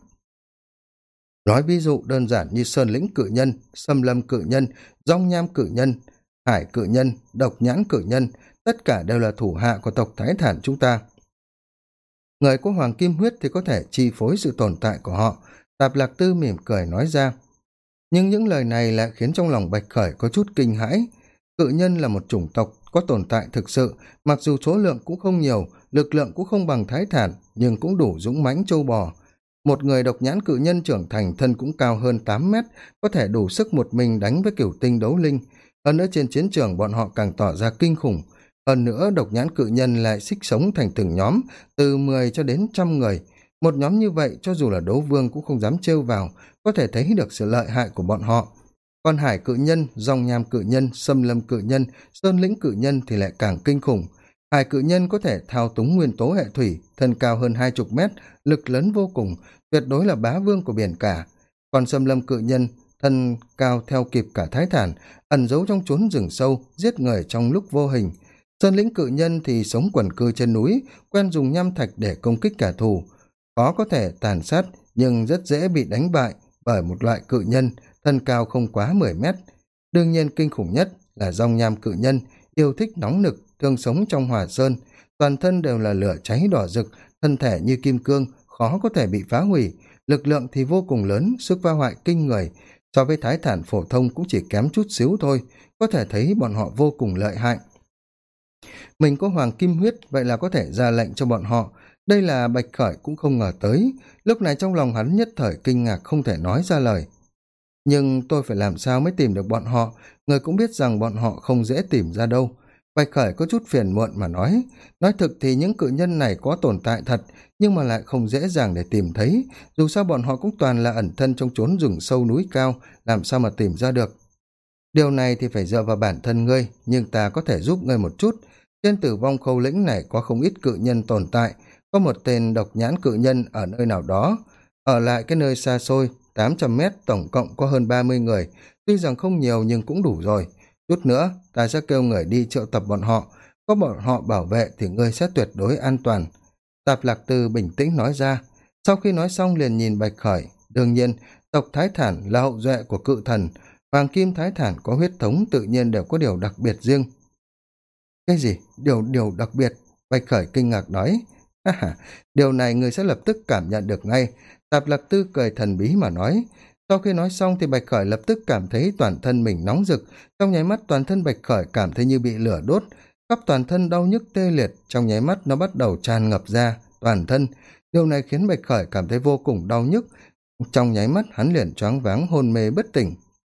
Nói ví dụ đơn giản như Sơn Lĩnh cự nhân, Xâm Lâm cự nhân, Dong Nham cự nhân, Hải cự nhân, Độc Nhãn cự nhân, tất cả đều là thủ hạ của tộc Thái Thản chúng ta. Người có hoàng kim huyết thì có thể chi phối sự tồn tại của họ, Tạp Lạc Tư mỉm cười nói ra. Nhưng những lời này lại khiến trong lòng Bạch Khởi có chút kinh hãi. Cự nhân là một chủng tộc có tồn tại thực sự, mặc dù số lượng cũng không nhiều, lực lượng cũng không bằng Thái Thản, nhưng cũng đủ dũng mãnh trâu bò. Một người độc nhãn cự nhân trưởng thành thân cũng cao hơn 8 mét, có thể đủ sức một mình đánh với cửu tinh đấu linh. Hơn nữa trên chiến trường bọn họ càng tỏ ra kinh khủng. Hơn nữa độc nhãn cự nhân lại xích sống thành từng nhóm, từ 10 cho đến 100 người. Một nhóm như vậy cho dù là đấu vương cũng không dám trêu vào, có thể thấy được sự lợi hại của bọn họ. Còn hải cự nhân, dòng nham cự nhân, xâm lâm cự nhân, sơn lĩnh cự nhân thì lại càng kinh khủng. Hải cự nhân có thể thao túng nguyên tố hệ thủy, thân cao hơn 20 mét, lực lớn vô cùng, tuyệt đối là bá vương của biển cả. Còn xâm lâm cự nhân, thân cao theo kịp cả thái thản, ẩn giấu trong chốn rừng sâu, giết người trong lúc vô hình. Sơn lĩnh cự nhân thì sống quần cư trên núi, quen dùng nham thạch để công kích kẻ thù. Khó có thể tàn sát, nhưng rất dễ bị đánh bại bởi một loại cự nhân, thân cao không quá 10 mét. Đương nhiên kinh khủng nhất là dòng nham cự nhân, yêu thích nóng nực, thường sống trong hỏa sơn, toàn thân đều là lửa cháy đỏ rực, thân thể như kim cương, khó có thể bị phá hủy, lực lượng thì vô cùng lớn, sức phá hoại kinh người, so với thái thản phổ thông cũng chỉ kém chút xíu thôi, có thể thấy bọn họ vô cùng lợi hại. Mình có hoàng kim huyết, vậy là có thể ra lệnh cho bọn họ. Đây là Bạch Khởi cũng không ngờ tới, lúc này trong lòng hắn nhất thời kinh ngạc không thể nói ra lời. Nhưng tôi phải làm sao mới tìm được bọn họ, người cũng biết rằng bọn họ không dễ tìm ra đâu. Bạch Khởi có chút phiền muộn mà nói thực thì những cự nhân này có tồn tại thật, nhưng mà lại không dễ dàng để tìm thấy, dù sao bọn họ cũng toàn là ẩn thân trong chốn rừng sâu núi cao, làm sao mà tìm ra được. Điều này thì phải dựa vào bản thân ngươi, nhưng ta có thể giúp ngươi một chút. Trên Tử Vong Khâu lĩnh này có không ít cự nhân tồn tại, có một tên độc nhãn cự nhân ở nơi nào đó, ở lại cái nơi xa xôi, 800 mét, tổng cộng có hơn 30 người, tuy rằng không nhiều nhưng cũng đủ rồi. Chút nữa, ta sẽ kêu người đi triệu tập bọn họ, có bọn họ bảo vệ thì ngươi sẽ tuyệt đối an toàn. Tạp Lạc Tư bình tĩnh nói ra, sau khi nói xong liền nhìn Bạch Khởi. Đương nhiên, tộc Thái Thản là hậu duệ của cự thần, Hoàng Kim Thái Thản có huyết thống tự nhiên đều có điều đặc biệt riêng. Cái gì? Điều đặc biệt? Bạch Khởi kinh ngạc nói. Ha ha, điều này người sẽ lập tức cảm nhận được ngay. Tạp Lạc Tư cười thần bí mà nói. Sau khi nói xong thì Bạch Khởi lập tức cảm thấy toàn thân mình nóng rực, trong nháy mắt toàn thân Bạch Khởi cảm thấy như bị lửa đốt, khắp toàn thân đau nhức tê liệt, trong nháy mắt nó bắt đầu tràn ngập ra toàn thân. Điều này khiến Bạch Khởi cảm thấy vô cùng đau nhức, trong nháy mắt hắn liền choáng váng hôn mê bất tỉnh.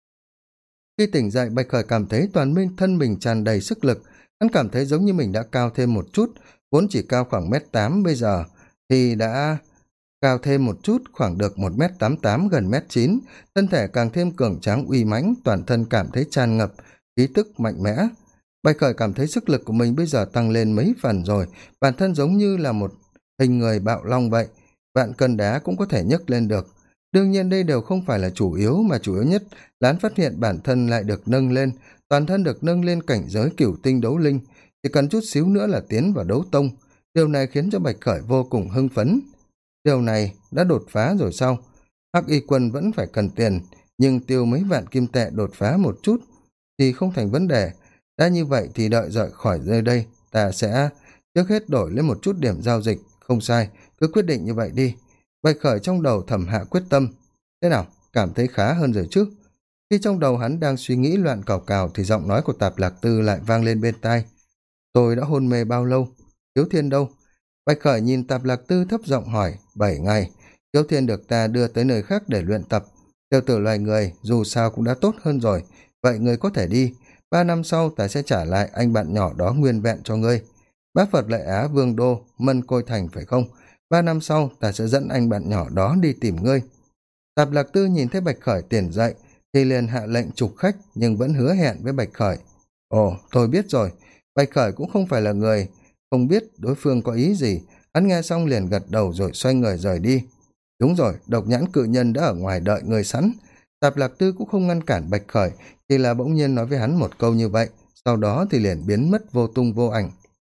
Khi tỉnh dậy, Bạch Khởi cảm thấy toàn thân mình tràn đầy sức lực, hắn cảm thấy giống như mình đã cao thêm một chút, vốn chỉ cao khoảng 1m8, bây giờ thì đã cao thêm một chút, khoảng được 1m88, gần 1m9, thân thể càng thêm cường tráng uy mãnh, toàn thân cảm thấy tràn ngập khí tức mạnh mẽ. Bạch Khởi cảm thấy sức lực của mình bây giờ tăng lên mấy phần rồi, bản thân giống như là một hình người bạo long vậy, vạn cân đá cũng có thể nhấc lên được. Đương nhiên đây đều không phải là chủ yếu, mà chủ yếu nhất là hắn phát hiện bản thân lại được nâng lên, toàn thân được nâng lên cảnh giới cửu tinh đấu linh, chỉ cần chút xíu nữa là tiến vào đấu tông. Điều này khiến cho Bạch Khởi vô cùng hưng phấn. Điều này đã đột phá rồi sao? Hắc Y Quân vẫn phải cần tiền, nhưng tiêu mấy vạn kim tệ đột phá một chút thì không thành vấn đề. Đã như vậy thì đợi rời khỏi nơi đây, ta sẽ trước hết đổi lấy một chút điểm giao dịch. Không sai, cứ quyết định như vậy đi. Bạch Khởi trong đầu thầm hạ quyết tâm. Thế nào, cảm thấy khá hơn rồi chứ? Khi trong đầu hắn đang suy nghĩ loạn cào cào thì giọng nói của Tạp Lạc Tư lại vang lên bên tai. Tôi đã hôn mê bao lâu? Thiếu Thiên đâu? Bạch Khởi nhìn Tạp Lạc Tư thấp giọng hỏi. 7 ngày. Thiếu Thiên được ta đưa tới nơi khác để luyện tập. Tiểu tử loài người dù sao cũng đã tốt hơn rồi, vậy ngươi có thể đi. 3 năm sau ta sẽ trả lại anh bạn nhỏ đó nguyên vẹn cho ngươi. Bác Phật Lệ Á Vương Đô, Mân Côi Thành phải không? 3 năm sau ta sẽ dẫn anh bạn nhỏ đó đi tìm ngươi. Tạp Lạc Tư nhìn thấy Bạch Khởi tiền dậy thì liền hạ lệnh trục khách, nhưng vẫn hứa hẹn với Bạch Khởi. Ồ, tôi biết rồi. Bạch Khởi cũng không phải là người không biết đối phương có ý gì, hắn nghe xong liền gật đầu rồi xoay người rời đi. Đúng rồi, độc nhãn cự nhân đã ở ngoài đợi người sẵn. Tạp Lạc Tư cũng không ngăn cản Bạch Khởi, chỉ là bỗng nhiên nói với hắn một câu như vậy, sau đó thì liền biến mất vô tung vô ảnh.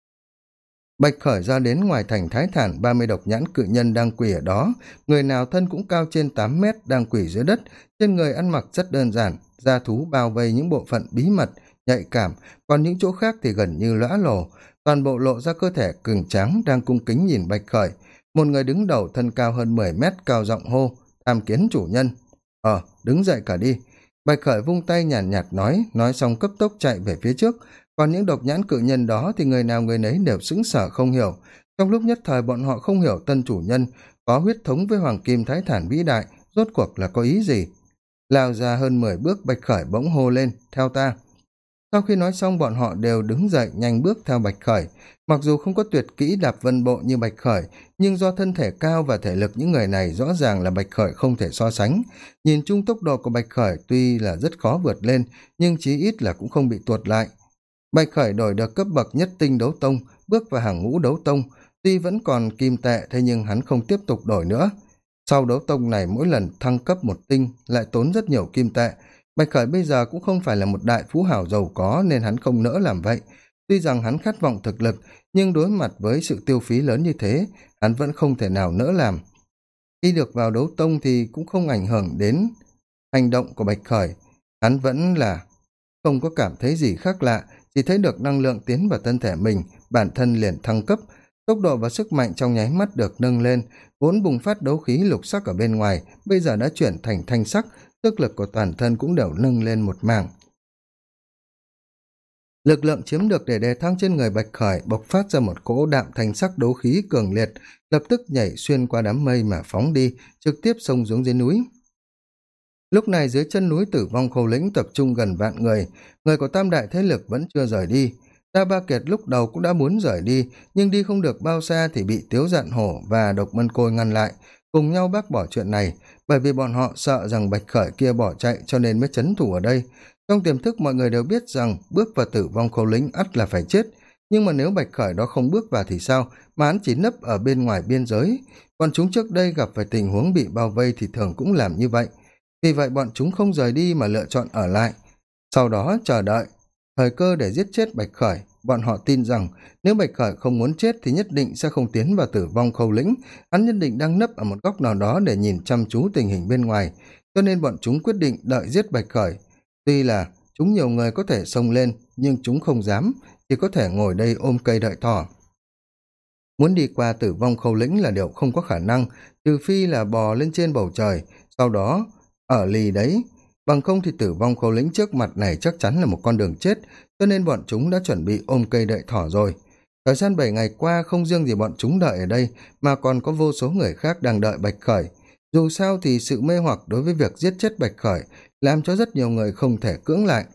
Bạch Khởi ra đến ngoài thành Thái Thản, 30 độc nhãn cự nhân đang quỳ ở đó, người nào thân cũng cao trên 8 mét đang quỳ dưới đất, trên người ăn mặc rất đơn giản, da thú bao vây những bộ phận bí mật, nhạy cảm, còn những chỗ khác thì gần như lõa lồ, toàn bộ lộ ra cơ thể cường tráng đang cung kính nhìn Bạch Khởi. Một người đứng đầu thân cao hơn 10 mét cao giọng hô, tham kiến chủ nhân. Đứng dậy cả đi. Bạch Khởi vung tay nhàn nhạt nói xong cấp tốc chạy về phía trước. Còn những độc nhãn cự nhân đó thì người nào người nấy đều sững sờ không hiểu. Trong lúc nhất thời bọn họ không hiểu tân chủ nhân có huyết thống với hoàng kim thái thản vĩ đại, rốt cuộc là có ý gì? Lao ra hơn 10 bước, Bạch Khởi bỗng hô lên, theo ta. Sau khi nói xong, bọn họ đều đứng dậy nhanh bước theo Bạch Khởi. Mặc dù không có tuyệt kỹ đạp vân bộ như Bạch Khởi, nhưng do thân thể cao và thể lực những người này rõ ràng là Bạch Khởi không thể so sánh. Nhìn chung tốc độ của Bạch Khởi tuy là rất khó vượt lên, nhưng chí ít là cũng không bị tuột lại. Bạch Khởi đổi được cấp bậc nhất tinh đấu tông, bước vào hàng ngũ đấu tông. Tuy vẫn còn kim tệ, thế nhưng hắn không tiếp tục đổi nữa. Sau đấu tông này, mỗi lần thăng cấp một tinh lại tốn rất nhiều kim tệ. Bạch Khởi bây giờ cũng không phải là một đại phú hào giàu có, nên hắn không nỡ làm vậy. Tuy rằng hắn khát vọng thực lực, nhưng đối mặt với sự tiêu phí lớn như thế, hắn vẫn không thể nào nỡ làm. Khi được vào đấu tông thì cũng không ảnh hưởng đến hành động của Bạch Khởi. Hắn vẫn là không có cảm thấy gì khác lạ, chỉ thấy được năng lượng tiến vào thân thể mình, bản thân liền thăng cấp. Tốc độ và sức mạnh trong nháy mắt được nâng lên, vốn bùng phát đấu khí lục sắc ở bên ngoài, bây giờ đã chuyển thành thanh sắc, sức lực của toàn thân cũng đều nâng lên một mảng. Lực lượng chiếm được để đề thăng trên người Bạch Khởi bộc phát ra một cỗ đạm thanh sắc đấu khí cường liệt, lập tức nhảy xuyên qua đám mây mà phóng đi, trực tiếp xông xuống dưới núi. Lúc này dưới chân núi Tử Vong Khâu Lĩnh tập trung gần vạn người của tam đại thế lực vẫn chưa rời đi. Đa Ba Kiệt lúc đầu cũng đã muốn rời đi, nhưng đi không được bao xa thì bị Tiếu Dạn Hổ và Độc Mân Côi ngăn lại, cùng nhau bác bỏ chuyện này, bởi vì bọn họ sợ rằng Bạch Khởi kia bỏ chạy cho nên mới trấn thủ ở đây. Trong tiềm thức mọi người đều biết rằng bước vào Tử Vong Khâu Lĩnh ắt là phải chết, nhưng mà nếu Bạch Khởi đó không bước vào thì sao, mà hắn chỉ nấp ở bên ngoài biên giới. Còn chúng trước đây gặp phải tình huống bị bao vây thì thường cũng làm như vậy. Vì vậy bọn chúng không rời đi mà lựa chọn ở lại, sau đó chờ đợi thời cơ để giết chết Bạch Khởi. Bọn họ tin rằng nếu Bạch Khởi không muốn chết thì nhất định sẽ không tiến vào Tử Vong Khâu Lĩnh, hắn nhất định đang nấp ở một góc nào đó để nhìn chăm chú tình hình bên ngoài, cho nên bọn chúng quyết định đợi giết Bạch Khởi. Tuy là chúng nhiều người có thể xông lên, nhưng chúng không dám, chỉ có thể ngồi đây ôm cây đợi thỏ. Muốn đi qua Tử Vong Khâu Lĩnh là điều không có khả năng, trừ phi là bò lên trên bầu trời, sau đó ở lì đấy. Bằng không thì Tử Vong Khâu Lĩnh trước mặt này chắc chắn là một con đường chết, cho nên bọn chúng đã chuẩn bị ôm cây đợi thỏ rồi. Thời gian 7 ngày qua không riêng gì bọn chúng đợi ở đây, mà còn có vô số người khác đang đợi Bạch Khởi. Dù sao thì sự mê hoặc đối với việc giết chết Bạch Khởi làm cho rất nhiều người không thể cưỡng lại.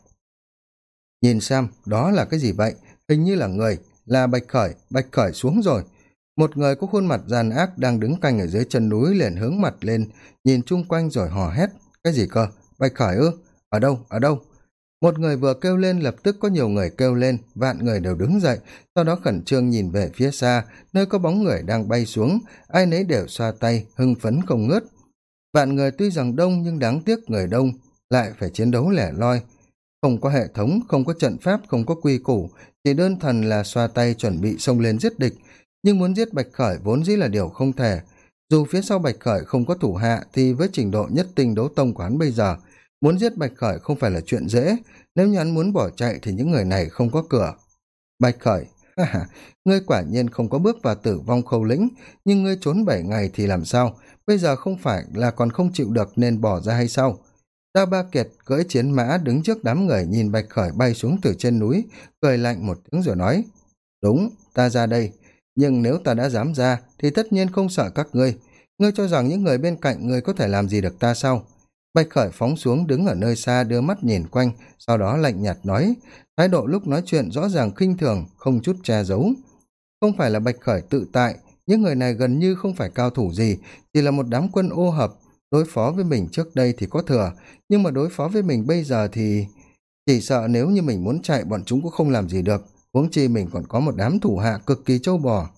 Nhìn xem, đó là cái gì vậy? Hình như là người, là Bạch Khởi xuống rồi. Một người có khuôn mặt gian ác đang đứng canh ở dưới chân núi liền hướng mặt lên, nhìn chung quanh rồi hò hét. Cái gì cơ? Bạch Khởi ư? Ở đâu? Ở đâu? Một người vừa kêu lên lập tức có nhiều người kêu lên, vạn người đều đứng dậy, sau đó khẩn trương nhìn về phía xa, nơi có bóng người đang bay xuống, ai nấy đều xoa tay, hưng phấn không ngớt. Vạn người tuy rằng đông nhưng đáng tiếc người đông lại phải chiến đấu lẻ loi, không có hệ thống, không có trận pháp, không có quy củ, chỉ đơn thuần là xoa tay chuẩn bị xông lên giết địch. Nhưng muốn giết Bạch Khởi vốn dĩ là điều không thể. Dù phía sau Bạch Khởi không có thủ hạ thì với trình độ nhất tinh đấu tông của hắn bây giờ, muốn giết Bạch Khởi không phải là chuyện dễ. Nếu như hắn muốn bỏ chạy thì những người này không có cửa. Bạch Khởi, ngươi quả nhiên không có bước vào Tử Vong Khâu Lĩnh, nhưng ngươi trốn 7 ngày thì làm sao? Bây giờ không phải là còn không chịu được nên bỏ ra hay sao? Đao Ba Kiệt cưỡi chiến mã đứng trước đám người nhìn Bạch Khởi bay xuống từ trên núi, cười lạnh một tiếng rồi nói, đúng, ta ra đây, nhưng nếu ta đã dám ra thì tất nhiên không sợ các ngươi. Ngươi cho rằng những người bên cạnh ngươi có thể làm gì được ta sao? Bạch Khởi phóng xuống đứng ở nơi xa đưa mắt nhìn quanh, sau đó lạnh nhạt nói, thái độ lúc nói chuyện rõ ràng khinh thường, không chút che giấu. Không phải là Bạch Khởi tự tại, những người này gần như không phải cao thủ gì, chỉ là một đám quân ô hợp. Đối phó với mình trước đây thì có thừa, nhưng mà đối phó với mình bây giờ thì chỉ sợ nếu như mình muốn chạy bọn chúng cũng không làm gì được, huống chi mình còn có một đám thủ hạ cực kỳ trâu bò.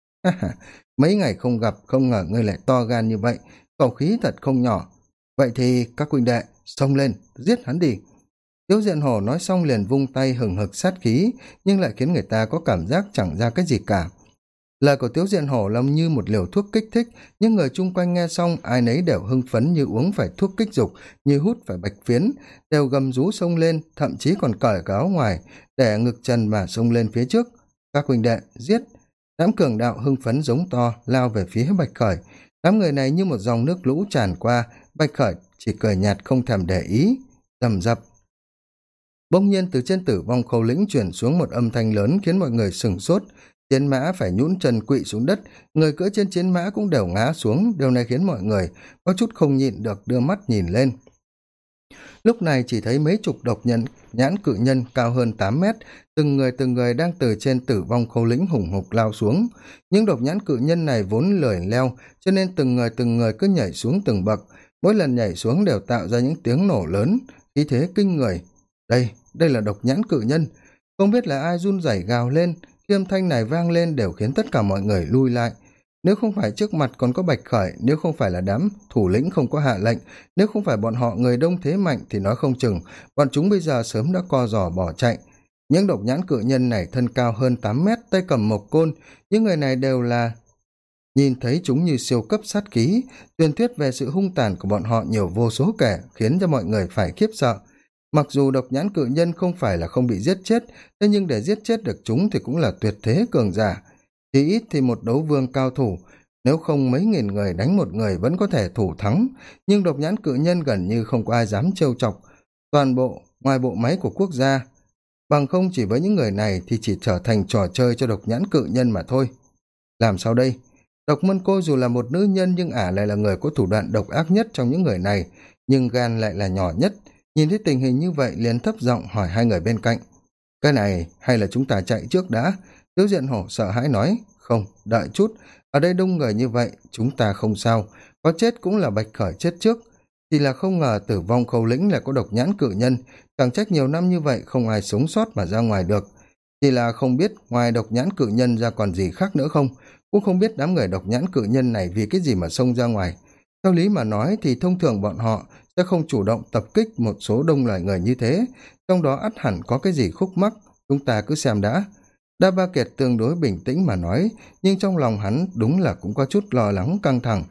Mấy ngày không gặp, không ngờ ngươi lại to gan như vậy, khẩu khí thật không nhỏ. Vậy thì các huynh đệ, xông lên, giết hắn đi. Tiếu Diện Hổ nói xong liền vung tay hừng hực sát khí, nhưng lại khiến người ta có cảm giác chẳng ra cái gì cả. Lời của Tiếu Diện Hổ là như một liều thuốc kích thích, những người chung quanh nghe xong ai nấy đều hưng phấn như uống phải thuốc kích dục, như hút phải bạch phiến, đều gầm rú xông lên, thậm chí còn cởi cả áo ngoài, để ngực chân mà xông lên phía trước. Các huynh đệ, giết! Đám cường đạo hưng phấn giống to, lao về phía Bạch Khởi. Đám người này như một dòng nước lũ tràn qua, Bạch Khởi chỉ cười nhạt không thèm để ý. Rầm rập. Bỗng nhiên từ trên Tử Vong Khâu Lĩnh chuyển xuống một âm thanh lớn khiến mọi người sửng sốt. chiến mã phải nhũn chân quỵ xuống đất, người cưỡi trên chiến mã cũng đều ngã xuống, điều này khiến mọi người có chút không nhịn được đưa mắt nhìn lên. Lúc này chỉ thấy mấy chục độc nhãn cự nhân cao hơn 8 mét, từng người đang từ trên Tử Vong Khâu Lĩnh hùng hục lao xuống. Những độc nhãn cự nhân này vốn lười leo, cho nên từng người cứ nhảy xuống từng bậc, mỗi lần nhảy xuống đều tạo ra những tiếng nổ lớn, khí thế kinh người. Đây là độc nhãn cự nhân. Không biết là ai run rẩy gào lên, khi âm thanh này vang lên đều khiến tất cả mọi người lui lại. Nếu không phải trước mặt còn có Bạch Khởi, nếu không phải là đám thủ lĩnh không có hạ lệnh, nếu không phải bọn họ người đông thế mạnh thì nói không chừng, bọn chúng bây giờ sớm đã co giò bỏ chạy. Những độc nhãn cự nhân này thân cao hơn 8 mét, tay cầm mộc côn, những người này đều là nhìn thấy chúng như siêu cấp sát khí, truyền thuyết về sự hung tàn của bọn họ nhiều vô số kể, khiến cho mọi người phải khiếp sợ. Mặc dù độc nhãn cự nhân không phải là không bị giết chết, thế nhưng để giết chết được chúng thì cũng là tuyệt thế cường giả. Thì ít thì một đấu vương cao thủ, nếu không mấy nghìn người đánh một người vẫn có thể thủ thắng, nhưng độc nhãn cự nhân gần như không có ai dám trêu chọc. Toàn bộ, ngoài bộ máy của quốc gia, bằng không chỉ với những người này thì chỉ trở thành trò chơi cho độc nhãn cự nhân mà thôi. Làm sao đây? Độc Mân Cô dù là một nữ nhân nhưng ả lại là người có thủ đoạn độc ác nhất trong những người này, nhưng gan lại là nhỏ nhất. Nhìn thấy tình hình như vậy liền thấp giọng hỏi hai người bên cạnh. Cái này hay là chúng ta chạy trước đã? Tiếu Diện Hổ sợ hãi nói. Không, đợi chút, ở đây đông người như vậy, chúng ta không sao, có chết cũng là Bạch Khởi chết trước. Chỉ là không ngờ Tử Vong Khâu Lĩnh lại có độc nhãn cự nhân, chẳng trách nhiều năm như vậy không ai sống sót mà ra ngoài được. Chỉ là không biết ngoài độc nhãn cự nhân ra còn gì khác nữa không, cũng không biết đám người độc nhãn cự nhân này vì cái gì mà xông ra ngoài. Theo lý mà nói thì thông thường bọn họ sẽ không chủ động tập kích một số đông loài người như thế, trong đó ắt hẳn có cái gì khúc mắc, chúng ta cứ xem đã. Đa Ba Kiệt tương đối bình tĩnh mà nói, nhưng trong lòng hắn đúng là cũng có chút lo lắng căng thẳng.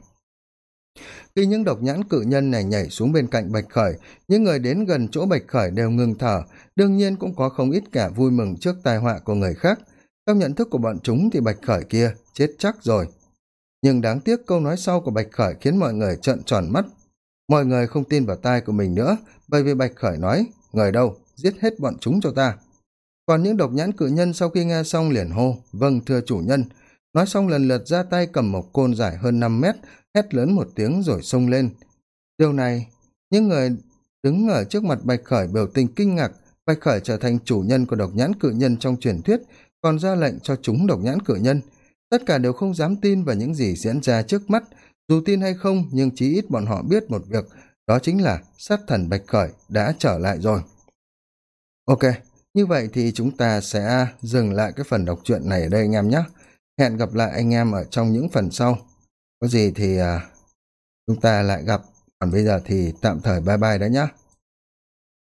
Khi những độc nhãn cự nhân này nhảy xuống bên cạnh Bạch Khởi, những người đến gần chỗ Bạch Khởi đều ngừng thở, đương nhiên cũng có không ít cả vui mừng trước tai họa của người khác. Trong nhận thức của bọn chúng thì Bạch Khởi kia chết chắc rồi. Nhưng đáng tiếc câu nói sau của Bạch Khởi khiến mọi người trợn tròn mắt. Mọi người không tin vào tai của mình nữa, bởi vì Bạch Khởi nói, người đâu, giết hết bọn chúng cho ta. Còn những độc nhãn cự nhân sau khi nghe xong liền hô, vâng thưa chủ nhân. Nói xong lần lượt ra tay cầm một côn dài hơn 5 mét, hét lớn một tiếng rồi xông lên. Điều này, những người đứng ở trước mặt Bạch Khởi biểu tình kinh ngạc. Bạch Khởi trở thành chủ nhân của độc nhãn cự nhân trong truyền thuyết, còn ra lệnh cho chúng độc nhãn cự nhân. Tất cả đều không dám tin vào những gì diễn ra trước mắt. Dù tin hay không, nhưng chí ít bọn họ biết một việc, đó chính là sát thần Bạch Khởi đã trở lại rồi. Ok, như vậy thì chúng ta sẽ dừng lại cái phần đọc truyện này ở đây anh em nhé. Hẹn gặp lại anh em ở trong những phần sau. Có gì thì chúng ta lại gặp. Còn bây giờ thì tạm thời bye bye đó nhé.